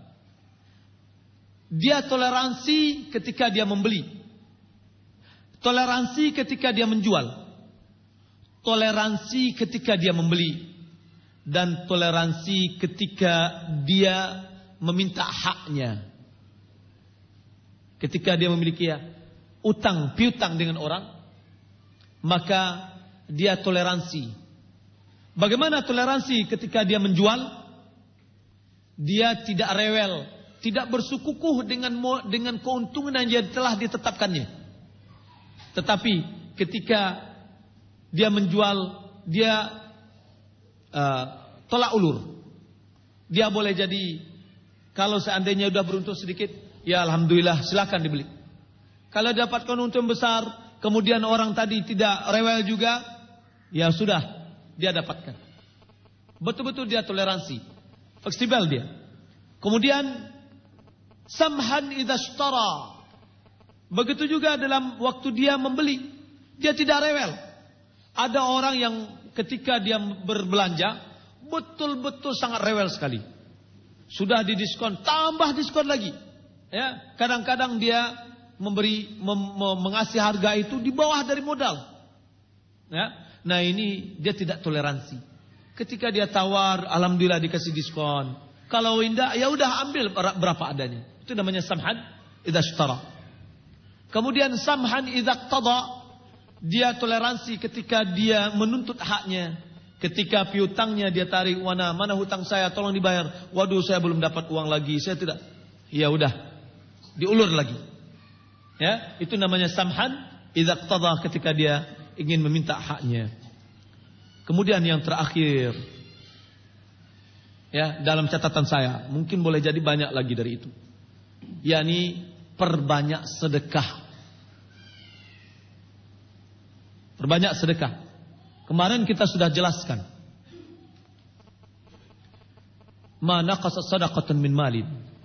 Dia toleransi ketika dia membeli, toleransi ketika dia menjual, toleransi ketika dia membeli, dan toleransi ketika dia meminta haknya. Ketika dia memiliki ya, utang piutang dengan orang, maka dia toleransi. Bagaimana toleransi ketika dia menjual? Dia tidak rewel, tidak bersikukuh dengan dengan keuntungan yang telah ditetapkannya. Tetapi ketika dia menjual, dia uh, tolak ulur. Dia boleh jadi, kalau seandainya sudah beruntung sedikit, ya alhamdulillah silakan dibeli. Kalau dapatkan untung besar, kemudian orang tadi tidak rewel juga, ya sudah, dia dapatkan. Betul-betul dia toleransi, fleksibel dia. Kemudian samhan idza ishtara. Begitu juga dalam waktu dia membeli, dia tidak rewel. Ada orang yang ketika dia berbelanja betul-betul sangat rewel sekali. Sudah didiskon, tambah diskon lagi. Ya, kadang-kadang dia memberi mem, mengasih harga itu di bawah dari modal. Ya, nah ini dia tidak toleransi. Ketika dia tawar, alhamdulillah dikasih diskon. Kalau indah, ya udah ambil berapa adanya. Itu namanya samhan idza ishtara. Kemudian samhan idza iqtada. Dia toleransi ketika dia menuntut haknya. Ketika piutangnya dia tarik, mana mana hutang saya, tolong dibayar. Waduh, saya belum dapat uang lagi, saya tidak. Ya udah, diulur lagi. Ya, itu namanya samhan idza iqtada, ketika dia ingin meminta haknya. Kemudian yang terakhir, ya, dalam catatan saya, mungkin boleh jadi banyak lagi dari itu, yakni perbanyak sedekah. Perbanyak sedekah. Kemarin kita sudah jelaskan, ma naqasa sadaqatan min malin.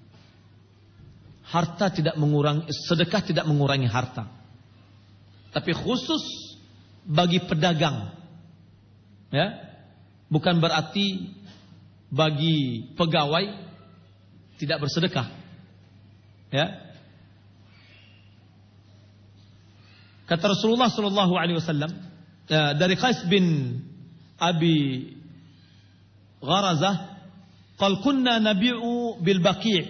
Harta tidak mengurangi, sedekah tidak mengurangi harta. Tapi khusus bagi pedagang, ya, bukan berarti bagi pegawai tidak bersedekah. Ya. Kata Rasulullah sallallahu alaihi wasallam dari Qais bin Abi Gharazah, qal kunna nabi'u bil Baqi'.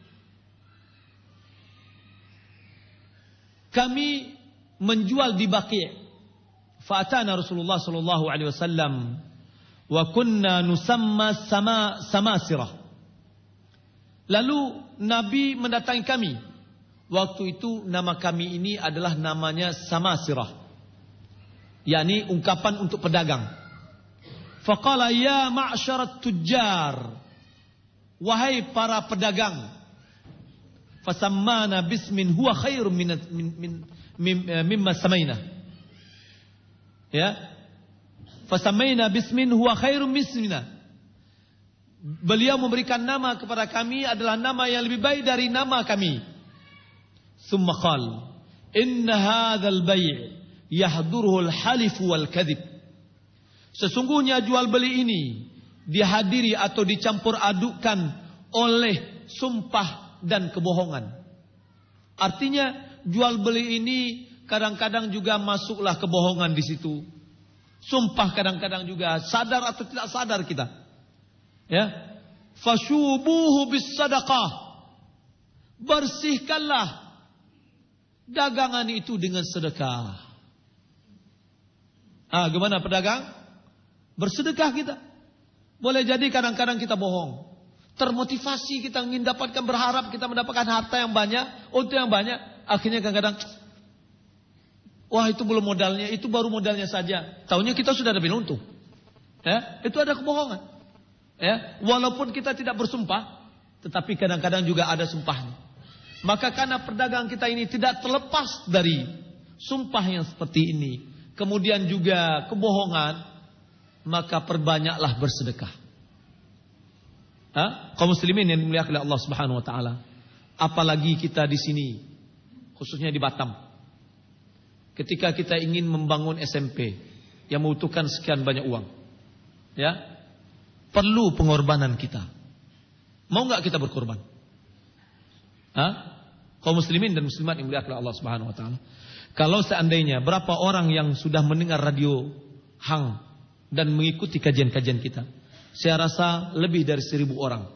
Kami menjual di Baqi'. Fa'atana Rasulullah sallallahu alaihi wasallam wa kunna nusamma sama samasirah. Lalu Nabi mendatangi kami. Waktu itu nama kami ini adalah namanya samasirah, yakni ungkapan untuk pedagang. Faqala ya ma'syarat tujjar, wahai para pedagang. fasammana bismin huwa khairum min min, min, min mimma samaina. Ya. Fasammaina bismin huwa khairum mismina. Beliau memberikan nama kepada kami adalah nama yang lebih baik dari nama kami. Tsumma qala, "Inna hadzal bai' yahduruhu al-halif wal kadhib." Sesungguhnya jual beli ini dihadiri atau dicampur adukan oleh sumpah dan kebohongan. Artinya jual beli ini kadang-kadang juga masuklah kebohongan di situ. Sumpah kadang-kadang juga sadar atau tidak sadar kita. Ya, fasyubuhu bis sadaqah. Bersihkanlah dagangan itu dengan sedekah. Ah, gimana pedagang? Bersedekah kita. Boleh jadi kadang-kadang kita bohong. Termotivasi kita ingin dapatkan, berharap kita mendapatkan harta yang banyak, untung yang banyak. Akhirnya kadang-kadang, wah itu belum modalnya, itu baru modalnya saja. Taunya kita sudah ada untung. Ya, itu ada kebohongan. Ya, walaupun kita tidak bersumpah, tetapi kadang-kadang juga ada sumpahnya. Maka karena perdagangan kita ini tidak terlepas dari sumpah yang seperti ini, kemudian juga kebohongan, maka perbanyaklah bersedekah. Ha? Kaum muslimin yang dimuliakan oleh Allah Subhanahu wa taala. Apalagi kita di sini, khususnya di Batam. Ketika kita ingin membangun S M P yang membutuhkan sekian banyak uang. Ya. Perlu pengorbanan kita. Mau nggak kita berkorban? Hah? Kaum muslimin dan muslimat yang dimuliakan oleh Allah Subhanahu wa taala. Kalau seandainya berapa orang yang sudah mendengar radio Hang dan mengikuti kajian-kajian kita? Saya rasa lebih dari seribu orang.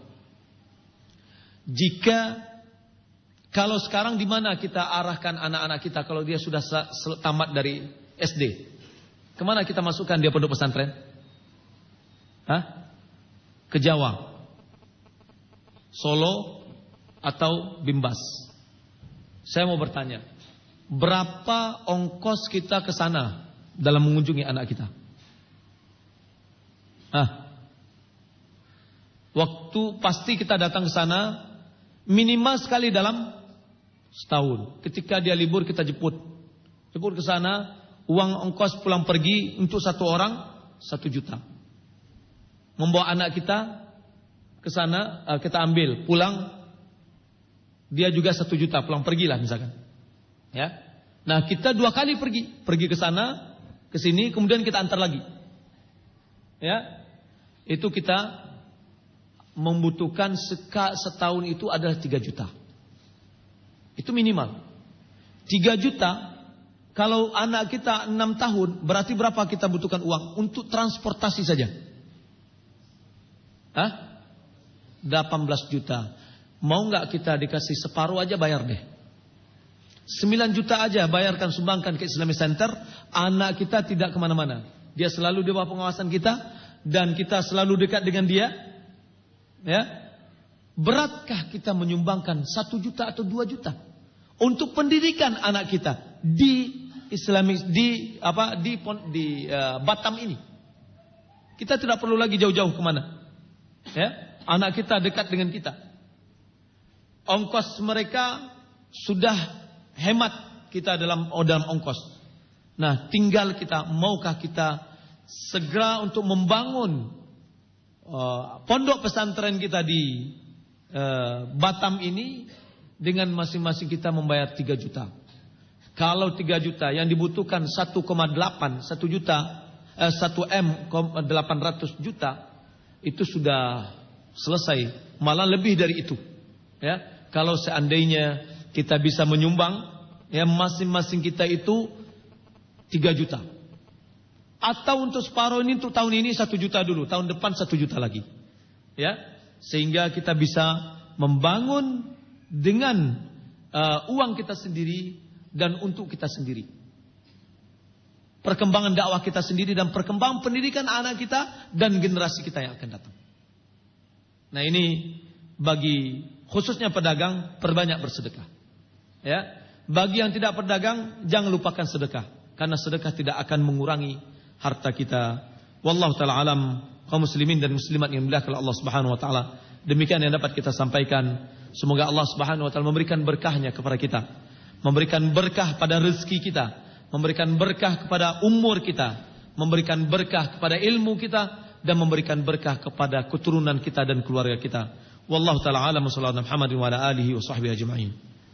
Jika kalau sekarang di mana kita arahkan anak-anak kita kalau dia sudah tamat dari S D? Kemana kita masukkan dia pondok pesantren? Hah? Ke Jawa, Solo, atau Bimbas. Saya mau bertanya, berapa ongkos kita ke sana dalam mengunjungi anak kita? Hah? Waktu pasti kita datang ke sana minimal sekali dalam setahun. Ketika dia libur kita jemput, jemput ke sana, uang ongkos pulang pergi untuk satu orang satu juta. Membawa anak kita ke sana, kita ambil, pulang, dia juga satu juta, pulang pergilah misalkan. Ya, nah kita dua kali pergi, pergi ke sana, ke sini, kemudian kita antar lagi. Ya, itu kita membutuhkan seka, setahun itu adalah tiga juta. Itu minimal. Tiga juta, kalau anak kita enam tahun, berarti berapa kita butuhkan uang untuk transportasi saja? Hah? delapan belas juta. Mau nggak kita dikasih separuh aja bayar deh. sembilan juta aja bayarkan, sumbangkan ke Islamic Center. Anak kita tidak kemana-mana. Dia selalu di bawah pengawasan kita. Dan kita selalu dekat dengan dia. Ya, beratkah kita menyumbangkan satu juta atau dua juta untuk pendidikan anak kita di Islamic, di apa di di uh, Batam ini? Kita tidak perlu lagi jauh-jauh kemana. Ya, anak kita dekat dengan kita. Ongkos mereka sudah hemat kita dalam oh, dalam ongkos. Nah, tinggal kita maukah kita segera untuk membangun uh, pondok pesantren kita di uh, Batam ini dengan masing-masing kita membayar tiga juta. Kalau tiga juta yang dibutuhkan satu koma delapan, satu juta, eh, satu M delapan ratus juta. Itu sudah selesai, malah lebih dari itu. Ya, kalau seandainya kita bisa menyumbang, ya masing-masing kita itu tiga juta. Atau untuk separuh ini untuk tahun ini satu juta dulu, tahun depan satu juta lagi. Ya, sehingga kita bisa membangun dengan uh, uang kita sendiri dan untuk kita sendiri. Perkembangan dakwah kita sendiri dan perkembangan pendidikan anak kita dan generasi kita yang akan datang. Nah, ini bagi khususnya pedagang, perbanyak bersedekah. Ya, bagi yang tidak pedagang, jangan lupakan sedekah, karena sedekah tidak akan mengurangi harta kita. Wallahu taala alam. Kaum muslimin dan muslimat yang dimuliakan Allah Subhanahu wa taala, demikian yang dapat kita sampaikan. Semoga Allah Subhanahu wa taala memberikan berkahnya kepada kita, memberikan berkah pada rezeki kita, memberikan berkah kepada umur kita, memberikan berkah kepada ilmu kita, dan memberikan berkah kepada keturunan kita dan keluarga kita. Wallahu taala alam, sallallahu alaihi Muhammadin wa ala alihi wa sahbihi ajma'in.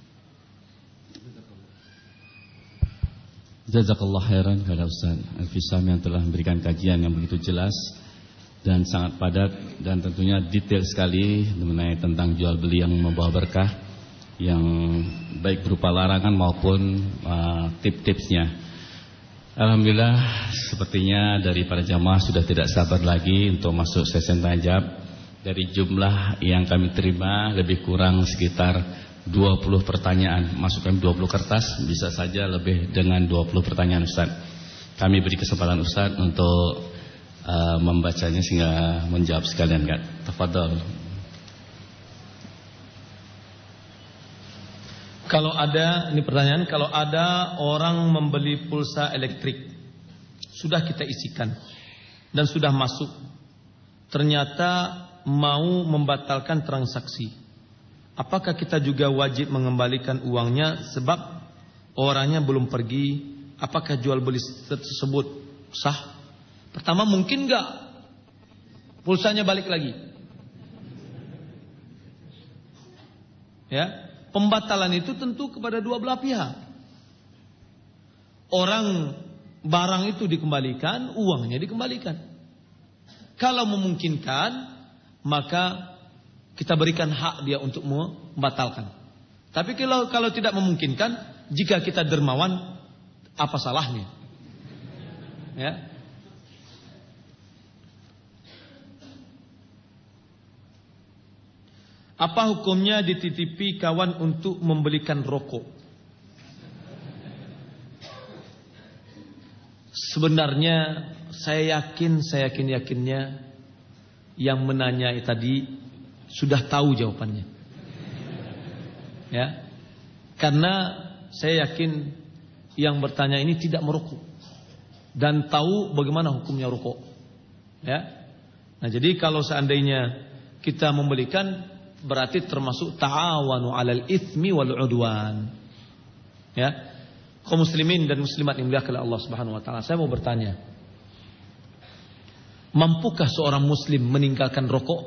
Jazakallah khairan kepada Ustaz Al-Fisam yang telah memberikan kajian yang begitu jelas dan sangat padat dan tentunya detail sekali mengenai tentang jual beli yang membawa berkah, yang baik berupa larangan maupun uh, tip-tipsnya. Alhamdulillah, sepertinya dari para jamaah sudah tidak sabar lagi untuk masuk sesi tanya jawab. Dari jumlah yang kami terima lebih kurang sekitar dua puluh pertanyaan. Masukkan dua puluh kertas, bisa saja lebih dengan dua puluh pertanyaan Ustaz. Kami beri kesempatan Ustaz untuk uh, membacanya sehingga menjawab sekalian kan. Tafadhol. Kalau ada, ini pertanyaan, kalau ada orang membeli pulsa elektrik, sudah kita isikan dan sudah masuk, ternyata mau membatalkan transaksi, apakah kita juga wajib mengembalikan uangnya sebab orangnya belum pergi? Apakah jual beli tersebut sah? Pertama, mungkin enggak pulsanya balik lagi? Ya. Pembatalan itu tentu kepada dua belah pihak. Orang barang itu dikembalikan, uangnya dikembalikan. Kalau memungkinkan, maka kita berikan hak dia untuk membatalkan. Tapi kalau kalau tidak memungkinkan, jika kita dermawan, apa salahnya? Ya. Apa hukumnya dititipi kawan untuk membelikan rokok? Sebenarnya saya yakin, saya yakin-yakinnya yang menanya tadi sudah tahu jawabannya. Ya. Karena saya yakin yang bertanya ini tidak merokok dan tahu bagaimana hukumnya rokok. Ya. Nah, jadi kalau seandainya kita membelikan, berarti termasuk ta'awanu 'alal itsmi wal 'udwan. Ya. Kaum muslimin dan muslimat yang dimuliakan oleh Allah Subhanahu wa taala, saya mau bertanya. Mampukah seorang muslim meninggalkan rokok?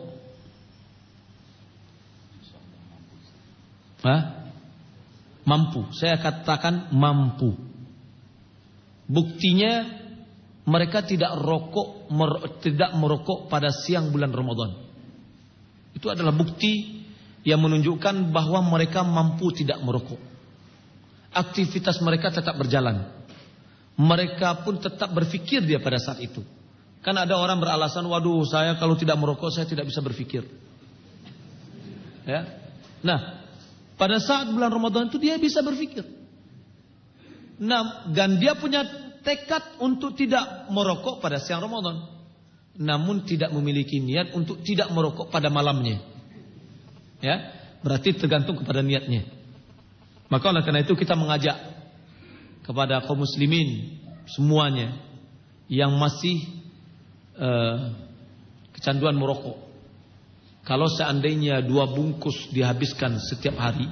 Hah? Mampu. Saya katakan mampu. Buktinya mereka tidak rokok mer, tidak merokok pada siang bulan Ramadan. Itu adalah bukti yang menunjukkan bahwa mereka mampu tidak merokok. Aktivitas mereka tetap berjalan. Mereka pun tetap berfikir dia pada saat itu. Kan ada orang beralasan, waduh saya kalau tidak merokok saya tidak bisa berfikir. Ya. Nah, pada saat bulan Ramadan itu dia bisa berfikir. Nah, dan dia punya tekad untuk tidak merokok pada siang Ramadan. Namun tidak memiliki niat untuk tidak merokok pada malamnya. Ya, berarti tergantung kepada niatnya. Maka oleh karena itu kita mengajak kepada kaum muslimin semuanya yang masih uh, kecanduan merokok. Kalau seandainya dua bungkus dihabiskan setiap hari,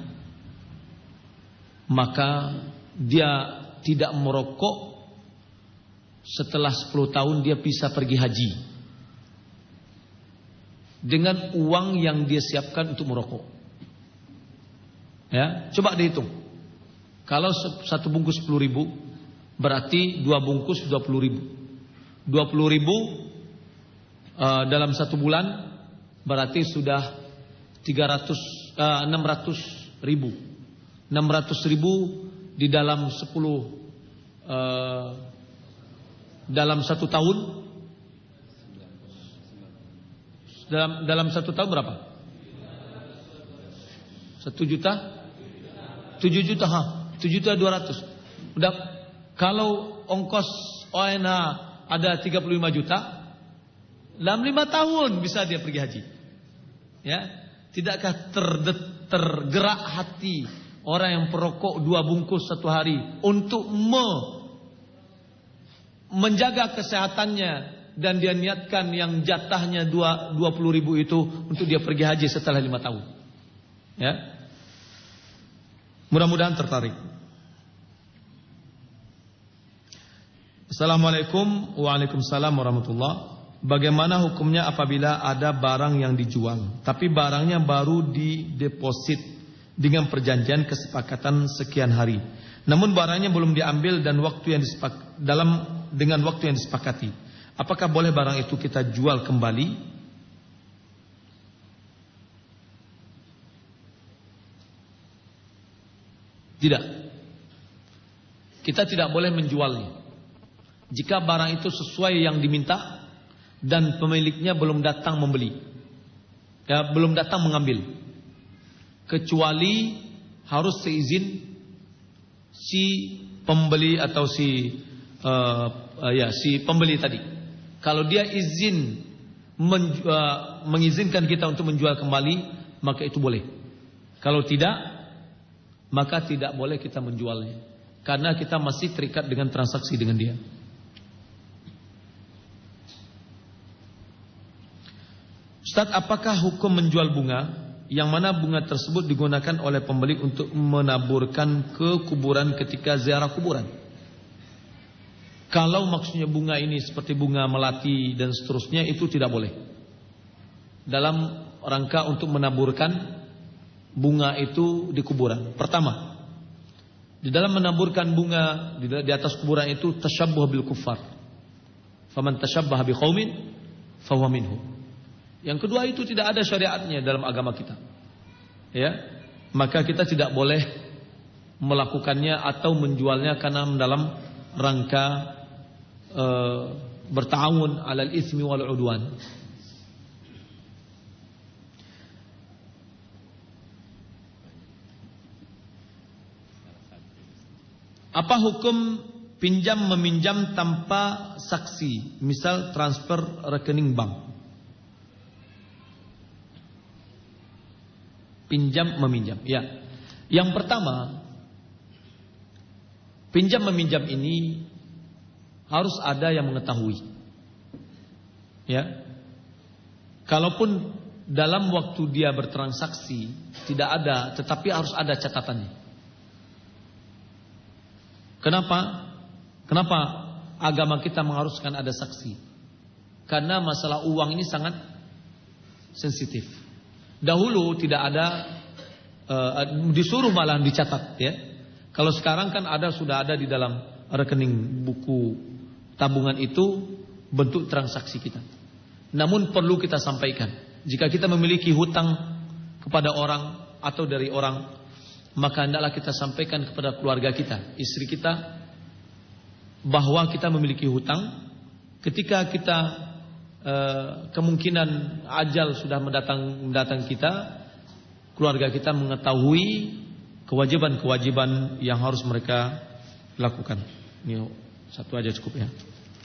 maka dia tidak merokok, setelah sepuluh tahun dia bisa pergi haji dengan uang yang dia siapkan untuk merokok. Ya, coba dihitung. Kalau satu bungkus sepuluh ribu, berarti dua bungkus dua puluh ribu. Dua puluh ribu uh, dalam satu bulan berarti sudah tiga ratus, uh, enam ratus ribu. Enam ratus ribu di dalam sepuluh uh, dalam satu tahun. Dalam dalam satu tahun berapa? Satu juta? Tujuh juta, ha? Tujuh juta dua ratus. Udah, kalau ongkos O N H ada tiga puluh lima juta, dalam lima tahun bisa dia pergi haji. Ya, tidakkah terdet, tergerak hati orang yang perokok dua bungkus satu hari untuk me, menjaga kesehatannya? Dan dia niatkan yang jatahnya dua puluh ribu itu untuk dia pergi haji setelah lima tahun. Ya. Mudah-mudahan tertarik. Assalamualaikum. Waalaikumsalam warahmatullahi. Bagaimana hukumnya apabila ada barang yang dijual, tapi barangnya baru dideposit dengan perjanjian kesepakatan sekian hari, namun barangnya belum diambil dan waktu yang disepak, dalam dengan waktu yang disepakati, apakah boleh barang itu kita jual kembali? Tidak. Kita tidak boleh menjualnya jika barang itu sesuai yang diminta dan pemiliknya belum datang membeli, ya, belum datang mengambil, kecuali harus seizin si pembeli atau si uh, uh, ya si pembeli tadi. Kalau dia izin menju, uh, mengizinkan kita untuk menjual kembali, maka itu boleh. Kalau tidak, maka tidak boleh kita menjualnya, karena kita masih terikat dengan transaksi dengan dia. Ustaz, apakah hukum menjual bunga yang mana bunga tersebut digunakan oleh pembeli untuk menaburkan ke kuburan ketika ziarah kuburan? Kalau maksudnya bunga ini seperti bunga melati dan seterusnya, itu tidak boleh. Dalam rangka untuk menaburkan bunga itu di kuburan. Pertama, di dalam menaburkan bunga di atas kuburan itu tasyabbuh bil kuffar. Faman tasyabbaha bi qaumin fahuwa minhum. Yang kedua, itu tidak ada syariatnya dalam agama kita. Ya, maka kita tidak boleh melakukannya atau menjualnya karena dalam rangka e, berta'awun 'alal itsmi wal 'udwan. Apa hukum pinjam meminjam tanpa saksi, misal transfer rekening bank? Pinjam meminjam, ya. Yang pertama, pinjam meminjam ini harus ada yang mengetahui. Ya. Kalaupun dalam waktu dia bertransaksi tidak ada, tetapi harus ada catatannya. Kenapa? Kenapa agama kita mengharuskan ada saksi? Karena masalah uang ini sangat sensitif. Dahulu tidak ada, uh, disuruh malah dicatat, ya. Kalau sekarang kan ada, sudah ada di dalam rekening buku tabungan itu bentuk transaksi kita. Namun perlu kita sampaikan, jika kita memiliki hutang kepada orang atau dari orang, maka hendaklah kita sampaikan kepada keluarga kita, istri kita, bahwa kita memiliki hutang. Ketika kita Uh, kemungkinan ajal sudah mendatang mendatang kita, keluarga kita mengetahui kewajiban-kewajiban yang harus mereka lakukan. Ini satu aja cukup, ya.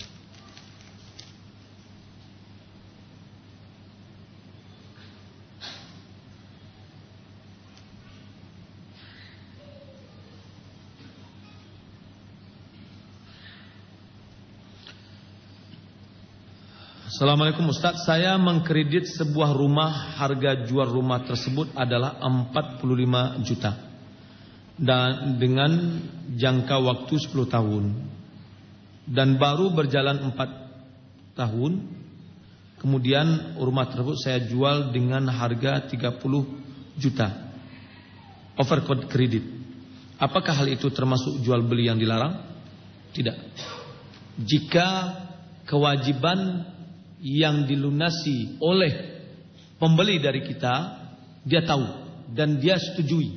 Assalamualaikum Ustaz, saya mengkredit sebuah rumah, harga jual rumah tersebut adalah empat puluh lima juta dan dengan jangka waktu sepuluh tahun, dan baru berjalan empat tahun. Kemudian rumah tersebut saya jual dengan harga tiga puluh juta, overcode kredit. Apakah hal itu termasuk jual beli yang dilarang? Tidak. Jika kewajiban yang dilunasi oleh pembeli dari kita, dia tahu dan dia setujui,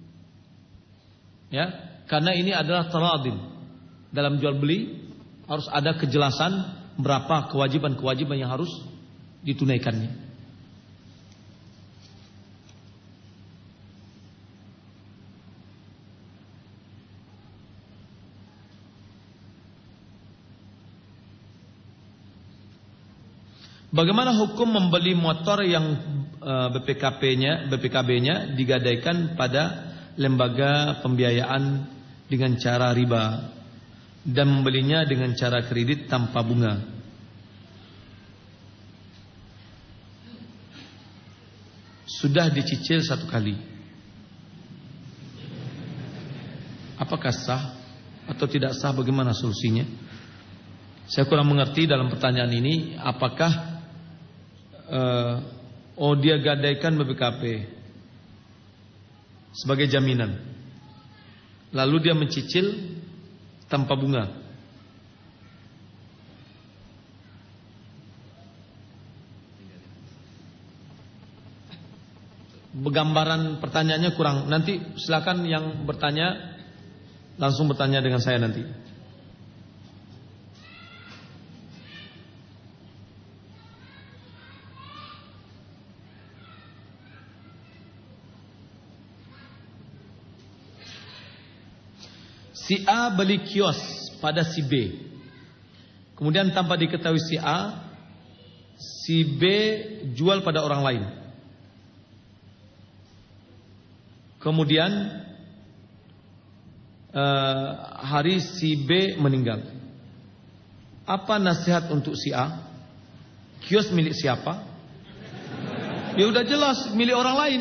ya, karena ini adalah taradin. Dalam jual beli harus ada kejelasan berapa kewajiban-kewajiban yang harus ditunaikannya. Bagaimana hukum membeli motor yang uh, B P K P-nya, B P K B-nya digadaikan pada lembaga pembiayaan dengan cara riba dan membelinya dengan cara kredit tanpa bunga? Sudah dicicil satu kali. Apakah sah atau tidak sah, bagaimana solusinya? Saya kurang mengerti dalam pertanyaan ini. Apakah uh, oh dia gadaikan B P K P sebagai jaminan, lalu dia mencicil tanpa bunga? Gambaran pertanyaannya kurang. Nanti silakan yang bertanya langsung bertanya dengan saya nanti. Si A beli kios pada si B. Kemudian tanpa diketahui si A, si B jual pada orang lain. Kemudian uh, hari si B meninggal. Apa nasihat untuk si A? Kios milik siapa? Ya udah jelas milik orang lain.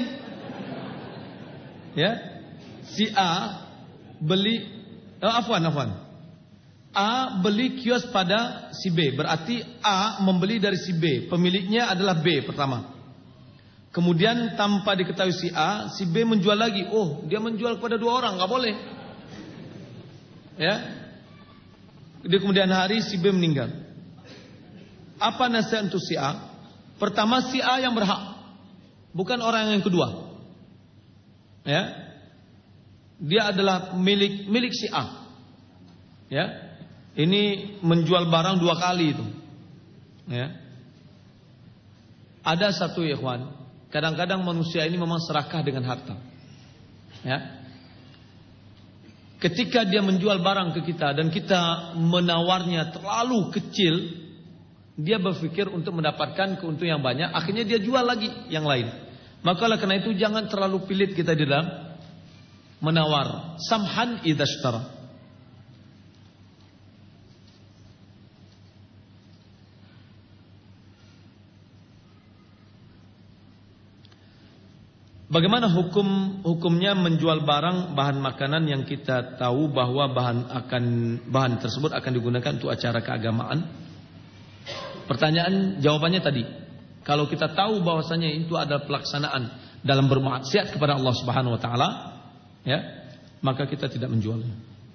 Ya, si A beli, oh, afwan afwan. A beli kios pada si B, berarti A membeli dari si B. Pemiliknya adalah B pertama. Kemudian tanpa diketahui si A, si B menjual lagi. Oh, dia menjual kepada dua orang, nggak boleh. Ya. Di kemudian hari si B meninggal. Apa nasihat untuk si A? Pertama, si A yang berhak, bukan orang yang kedua. Ya. Dia adalah milik milik si A. Ya. Ini menjual barang dua kali itu. Ya. Ada satu ikhwan, kadang-kadang manusia ini memang serakah dengan harta. Ya. Ketika dia menjual barang ke kita dan kita menawarnya terlalu kecil, dia berpikir untuk mendapatkan keuntungan yang banyak, akhirnya dia jual lagi yang lain. Maka oleh karena itu jangan terlalu pelit kita di dalam menawar. Samhan idza ishtara. Bagaimana hukum hukumnya menjual barang bahan makanan yang kita tahu bahwa bahan akan bahan tersebut akan digunakan untuk acara keagamaan? Pertanyaan jawabannya tadi. Kalau kita tahu bahwasanya itu adalah pelaksanaan dalam bermaksiat kepada Allah Subhanahu wa taala, ya, maka kita tidak menjualnya.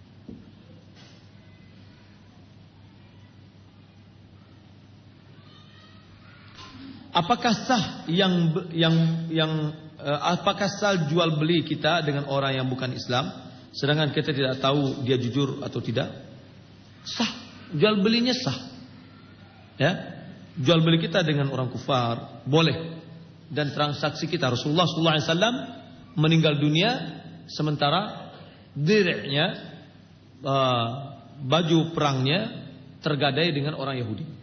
Apakah sah yang yang yang apakah sah jual beli kita dengan orang yang bukan Islam, sedangkan kita tidak tahu dia jujur atau tidak? Sah, jual belinya sah. Ya, jual beli kita dengan orang kufar boleh. Dan transaksi kita, Rasulullah sallallahu alaihi wasallam meninggal dunia sementara dir'nya, uh, baju perangnya tergadai dengan orang Yahudi.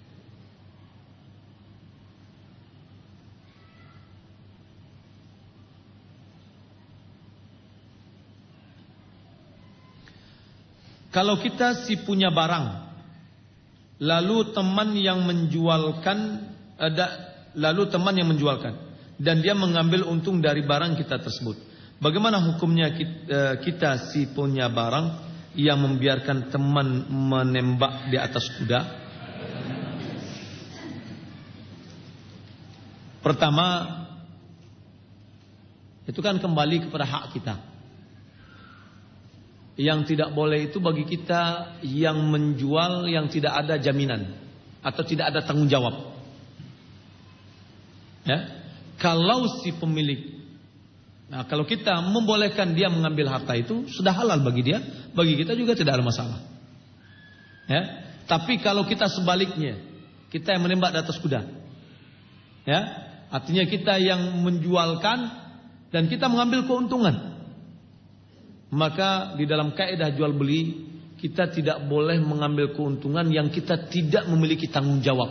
Kalau kita si punya barang, lalu teman yang menjualkan, ada, lalu teman yang menjualkan, dan dia mengambil untung dari barang kita tersebut, bagaimana hukumnya kita, kita si punya barang yang membiarkan teman menembak di atas kuda? Pertama, itu kan kembali kepada hak kita. Yang tidak boleh itu bagi kita yang menjual yang tidak ada jaminan atau tidak ada tanggung jawab. Ya, kalau si pemilik, nah kalau kita membolehkan dia mengambil harta itu sudah halal bagi dia, bagi kita juga tidak ada masalah. Ya, tapi kalau kita sebaliknya, kita yang menembak di atas kuda, ya, artinya kita yang menjualkan dan kita mengambil keuntungan. Maka di dalam kaidah jual beli kita tidak boleh mengambil keuntungan yang kita tidak memiliki tanggung jawab.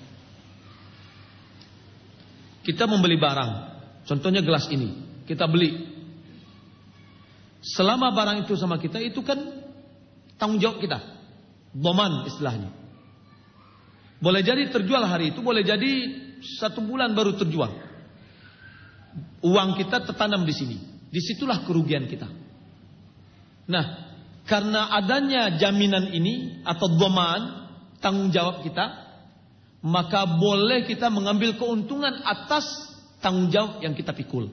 Kita membeli barang, contohnya gelas ini, kita beli. Selama barang itu sama kita, itu kan tanggung jawab kita, doman istilahnya. Boleh jadi terjual hari itu, boleh jadi satu bulan baru terjual. Uang kita tertanam di sini, disitulah kerugian kita. Nah, karena adanya jaminan ini atau dhaman, tanggung jawab kita, maka boleh kita mengambil keuntungan atas tanggung jawab yang kita pikul.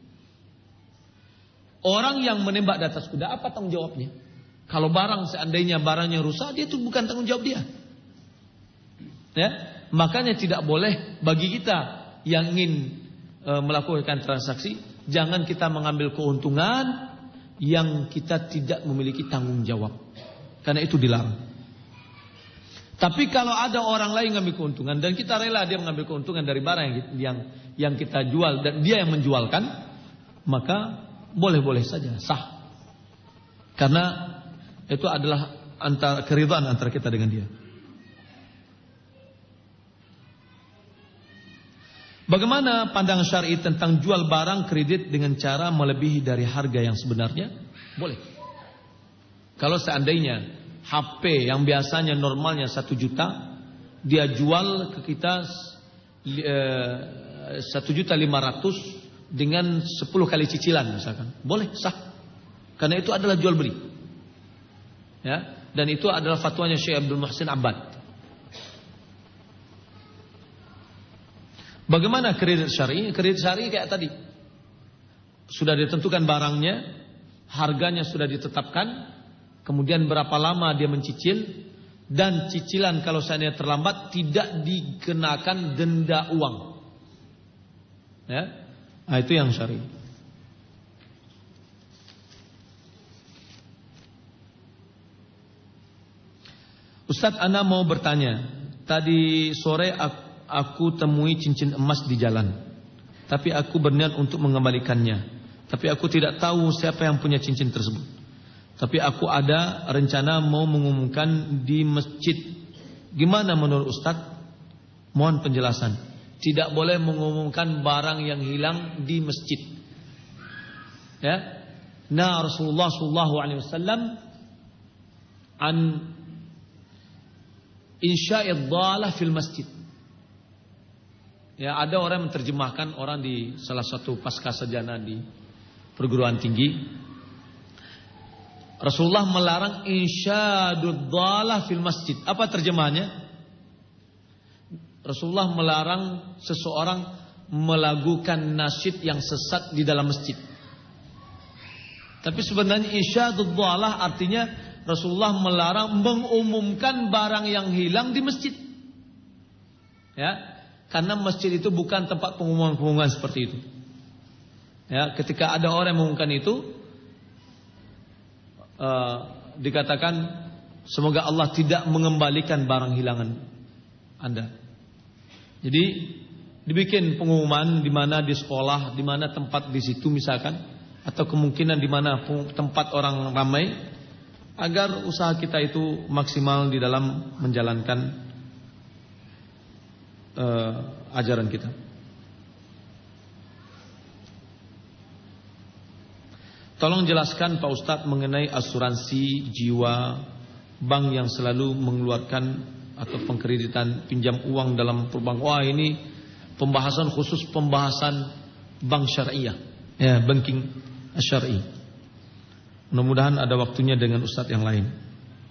Orang yang menembak di atas kuda, apa tanggung jawabnya? Kalau barang seandainya barangnya rusak, dia itu bukan tanggung jawab dia. Ya, makanya tidak boleh bagi kita yang ingin e, melakukan transaksi, jangan kita mengambil keuntungan yang kita tidak memiliki tanggung jawab, karena itu dilarang. Tapi kalau ada orang lain ngambil keuntungan dan kita rela dia mengambil keuntungan dari barang yang yang, yang kita jual dan dia yang menjualkan, maka boleh-boleh saja, sah. Karena itu adalah antara keridhaan antara kita dengan dia. Bagaimana pandangan syar'i tentang jual barang kredit dengan cara melebihi dari harga yang sebenarnya? Boleh. Kalau seandainya H P yang biasanya normalnya satu juta, dia jual ke kita satu juta lima ratus dengan sepuluh kali cicilan misalkan, boleh, sah. Karena itu adalah jual beli. Ya, dan itu adalah fatwanya Syekh Abdul Muhsin Abbad. Bagaimana kredit syar'i? Kredit syar'i kayak tadi, sudah ditentukan barangnya, harganya sudah ditetapkan, kemudian berapa lama dia mencicil, dan cicilan kalau seandainya terlambat tidak dikenakan denda uang. Ya, nah, itu yang syar'i. Ustadz, ana mau bertanya. Tadi sore aku Aku temui cincin emas di jalan, tapi aku berniat untuk mengembalikannya. Tapi aku tidak tahu siapa yang punya cincin tersebut. Tapi aku ada rencana mau mengumumkan di masjid. Gimana menurut Ustadz? Mohon penjelasan. Tidak boleh mengumumkan barang yang hilang di masjid. Ya, nah Rasulullah Shallallahu Alaihi Wasallam an insya'id dhalah fil masjid. Ya, ada orang yang menerjemahkan, orang di salah satu pasca sarjana di perguruan tinggi, Rasulullah melarang insyadud dhalah fil masjid. Apa terjemahannya? Rasulullah melarang seseorang melakukan nasyid yang sesat di dalam masjid. Tapi sebenarnya insyadud dhalah artinya Rasulullah melarang mengumumkan barang yang hilang di masjid. Ya, karena masjid itu bukan tempat pengumuman-pengumuman seperti itu. Ya, ketika ada orang yang mengumumkan itu, uh, dikatakan semoga Allah tidak mengembalikan barang hilangan Anda. Jadi dibikin pengumuman di mana di sekolah, di mana tempat di situ misalkan, atau kemungkinan di mana tempat orang ramai, agar usaha kita itu maksimal di dalam menjalankan Uh, ajaran kita. Tolong jelaskan Pak Ustadz mengenai asuransi jiwa bank yang selalu mengeluarkan atau pengkreditan pinjam uang dalam perbankan. Wah, ini pembahasan khusus, pembahasan bank syariah, ya, banking syar'i. Mudah-mudahan ada waktunya dengan Ustadz yang lain.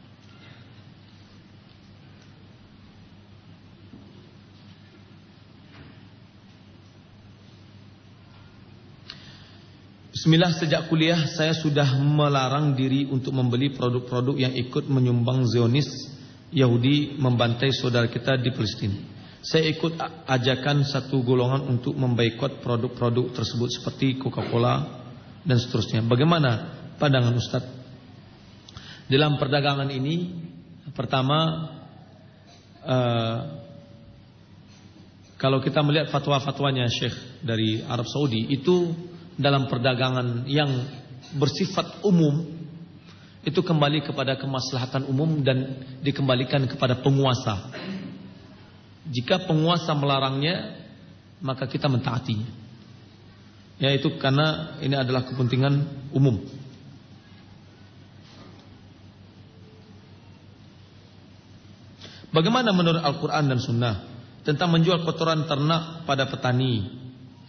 Bismillah, sejak kuliah saya sudah melarang diri untuk membeli produk-produk yang ikut menyumbang Zionis Yahudi membantai saudara kita di Palestina. Saya ikut ajakan satu golongan untuk memboikot produk-produk tersebut seperti Coca-Cola dan seterusnya. Bagaimana pandangan Ustadz? Dalam perdagangan ini, pertama, uh, kalau kita melihat fatwa-fatwanya Syekh dari Arab Saudi, itu dalam perdagangan yang bersifat umum, itu kembali kepada kemaslahatan umum dan dikembalikan kepada penguasa. Jika penguasa melarangnya, maka kita mentaatinya. Yaitu karena ini adalah kepentingan umum. Bagaimana menurut Al-Quran dan Sunnah tentang menjual kotoran ternak pada petani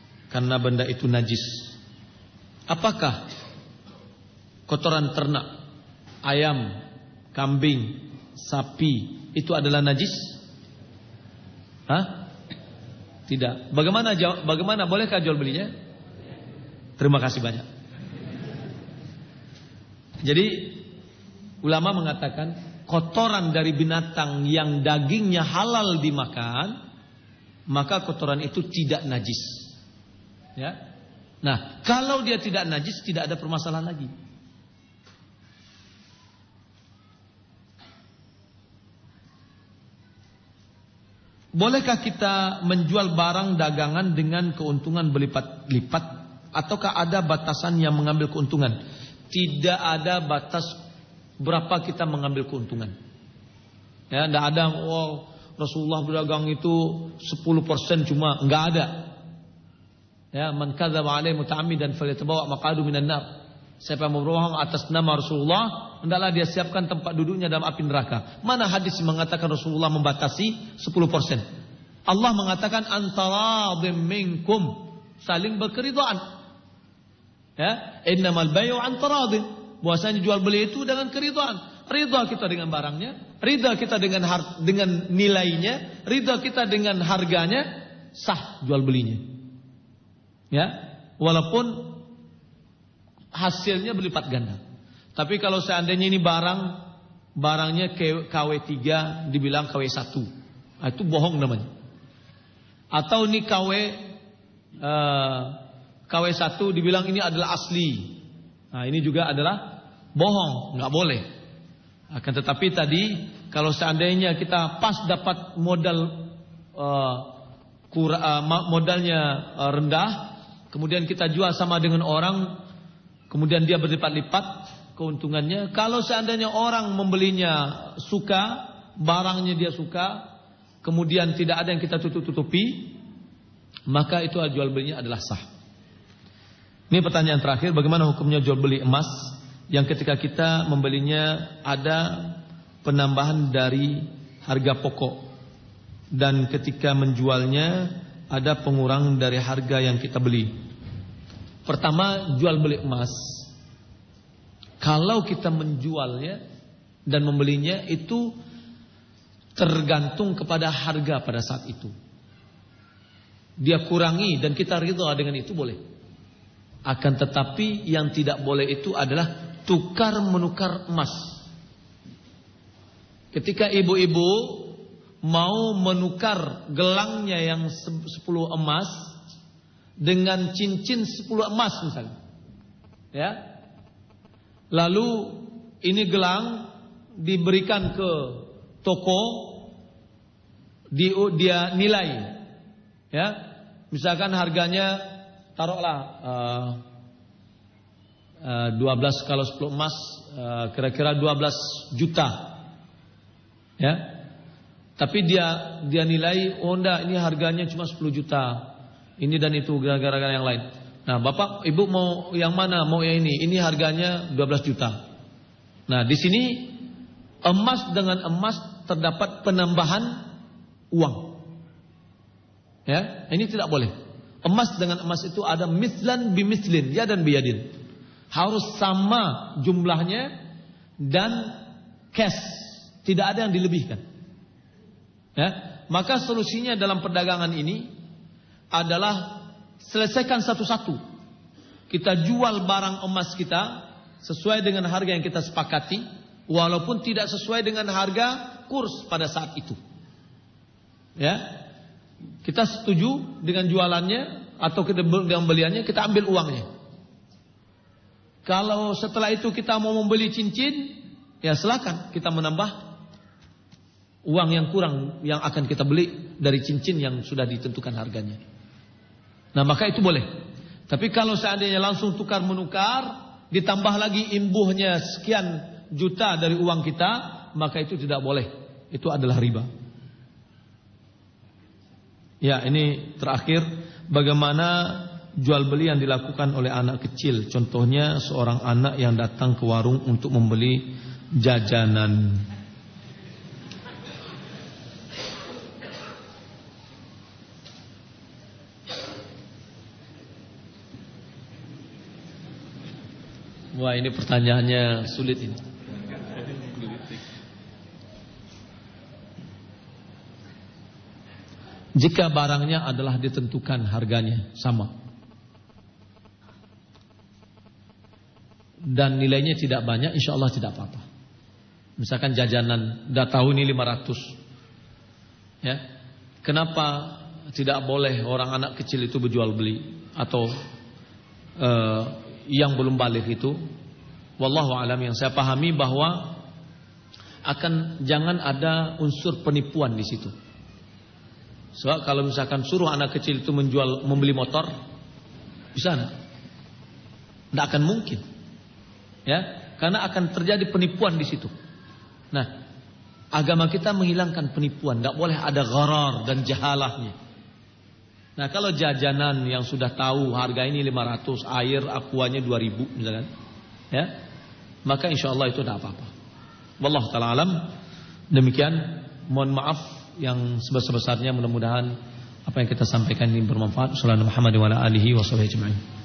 karena benda itu najis? Apakah kotoran ternak ayam, kambing, sapi itu adalah najis? Hah? Tidak. Bagaimana bagaimana bolehkah jual belinya? Terima kasih banyak. Jadi ulama mengatakan kotoran dari binatang yang dagingnya halal dimakan, maka kotoran itu tidak najis. Ya. Nah, kalau dia tidak najis, tidak ada permasalahan lagi. Bolehkah kita menjual barang dagangan dengan keuntungan berlipat-lipat, ataukah ada batasan yang mengambil keuntungan? Tidak ada batas berapa kita mengambil keuntungan. Ya, tidak ada oh Rasulullah berdagang itu sepuluh persen cuma, enggak ada. Ya, man kadzaba alaihi muta'ammidan falyatabawa maq'adahu minan nar. Siapa yang berbohong atas nama Rasulullah, hendaklah dia siapkan tempat duduknya dalam api neraka. Mana hadis yang mengatakan Rasulullah membatasi sepuluh persen? Allah mengatakan antaradhim minkum, saling berkeridhaan. Ya, innamal bai'u antaradhim. Bahwasanya jual beli itu dengan keridhaan. Ridha kita dengan barangnya, ridha kita dengan har- dengan nilainya, ridha kita dengan harganya, sah jual belinya. Ya, walaupun hasilnya berlipat ganda. Tapi kalau seandainya ini barang barangnya K W tiga dibilang K W satu, nah, itu bohong namanya. Atau ini K W uh, K W satu dibilang ini adalah asli, nah ini juga adalah bohong, nggak boleh. Akan tetapi tadi kalau seandainya kita pas dapat modal uh, kura, uh, modalnya uh, rendah, kemudian kita jual sama dengan orang, kemudian dia berlipat-lipat keuntungannya. Kalau seandainya orang membelinya suka, barangnya dia suka, kemudian tidak ada yang kita tutup-tutupi, maka itu jual belinya adalah sah. Ini pertanyaan terakhir, bagaimana hukumnya jual beli emas yang ketika kita membelinya ada penambahan dari harga pokok, dan ketika menjualnya ada pengurangan dari harga yang kita beli. Pertama, jual beli emas, kalau kita menjualnya dan membelinya itu tergantung kepada harga pada saat itu. Dia kurangi dan kita ridha dengan itu boleh. Akan tetapi yang tidak boleh itu adalah tukar menukar emas. Ketika ibu-ibu mau menukar gelangnya yang sepuluh emas dengan cincin sepuluh emas misalnya, ya, lalu ini gelang diberikan ke toko, di, dia nilai, ya, misalkan harganya taruhlah uh, uh, dua belas, kalau sepuluh emas uh, kira-kira dua belas juta, ya, tapi dia dia nilai oh enggak, ini harganya cuma sepuluh juta. Ini dan itu gara-gara yang lain. Nah, bapak, ibu mau yang mana? Mau yang ini. Ini harganya dua belas juta. Nah, di sini emas dengan emas terdapat penambahan uang. Ya, ini tidak boleh. Emas dengan emas itu ada mislan bimislin, ya dan biyadin. Harus sama jumlahnya dan cash. Tidak ada yang dilebihkan. Ya, maka solusinya dalam perdagangan ini adalah selesaikan satu-satu. Kita jual barang emas kita sesuai dengan harga yang kita sepakati, walaupun tidak sesuai dengan harga kurs pada saat itu. Ya, kita setuju dengan jualannya atau dengan beliannya, kita ambil uangnya. Kalau setelah itu kita mau membeli cincin, ya silakan kita menambah uang yang kurang yang akan kita beli dari cincin yang sudah ditentukan harganya. Nah, maka itu boleh. Tapi kalau seandainya langsung tukar menukar, ditambah lagi imbuhnya sekian juta dari uang kita, maka itu tidak boleh. Itu adalah riba. Ya, ini terakhir, bagaimana jual beli yang dilakukan oleh anak kecil. Contohnya seorang anak yang datang ke warung untuk membeli jajanan. Wah, ini pertanyaannya sulit ini. Jika barangnya adalah ditentukan harganya sama dan nilainya tidak banyak, insya Allah tidak apa-apa. Misalkan jajanan, dah tahu ini lima ratus, ya, kenapa tidak boleh orang anak kecil itu berjual beli atau uh, yang belum balik itu? Wallahu alam, yang saya pahami bahwa akan jangan ada unsur penipuan di situ. Sebab kalau misalkan suruh anak kecil itu menjual, membeli motor, bisa enggak? Tidak akan mungkin, ya, karena akan terjadi penipuan di situ. Nah, agama kita menghilangkan penipuan, tidak boleh ada gharar dan jahalahnya. Nah, kalau jajanan yang sudah tahu harga ini lima ratus, air aquanya dua ribu misalkan, ya, maka insya Allah itu tidak apa-apa. Wallahu ta'ala alam. Demikian, mohon maaf yang sebesar-besarnya, mudah-mudahan apa yang kita sampaikan ini bermanfaat. Sallallahu alaihi wa alihi wa sahbihi ajma'in.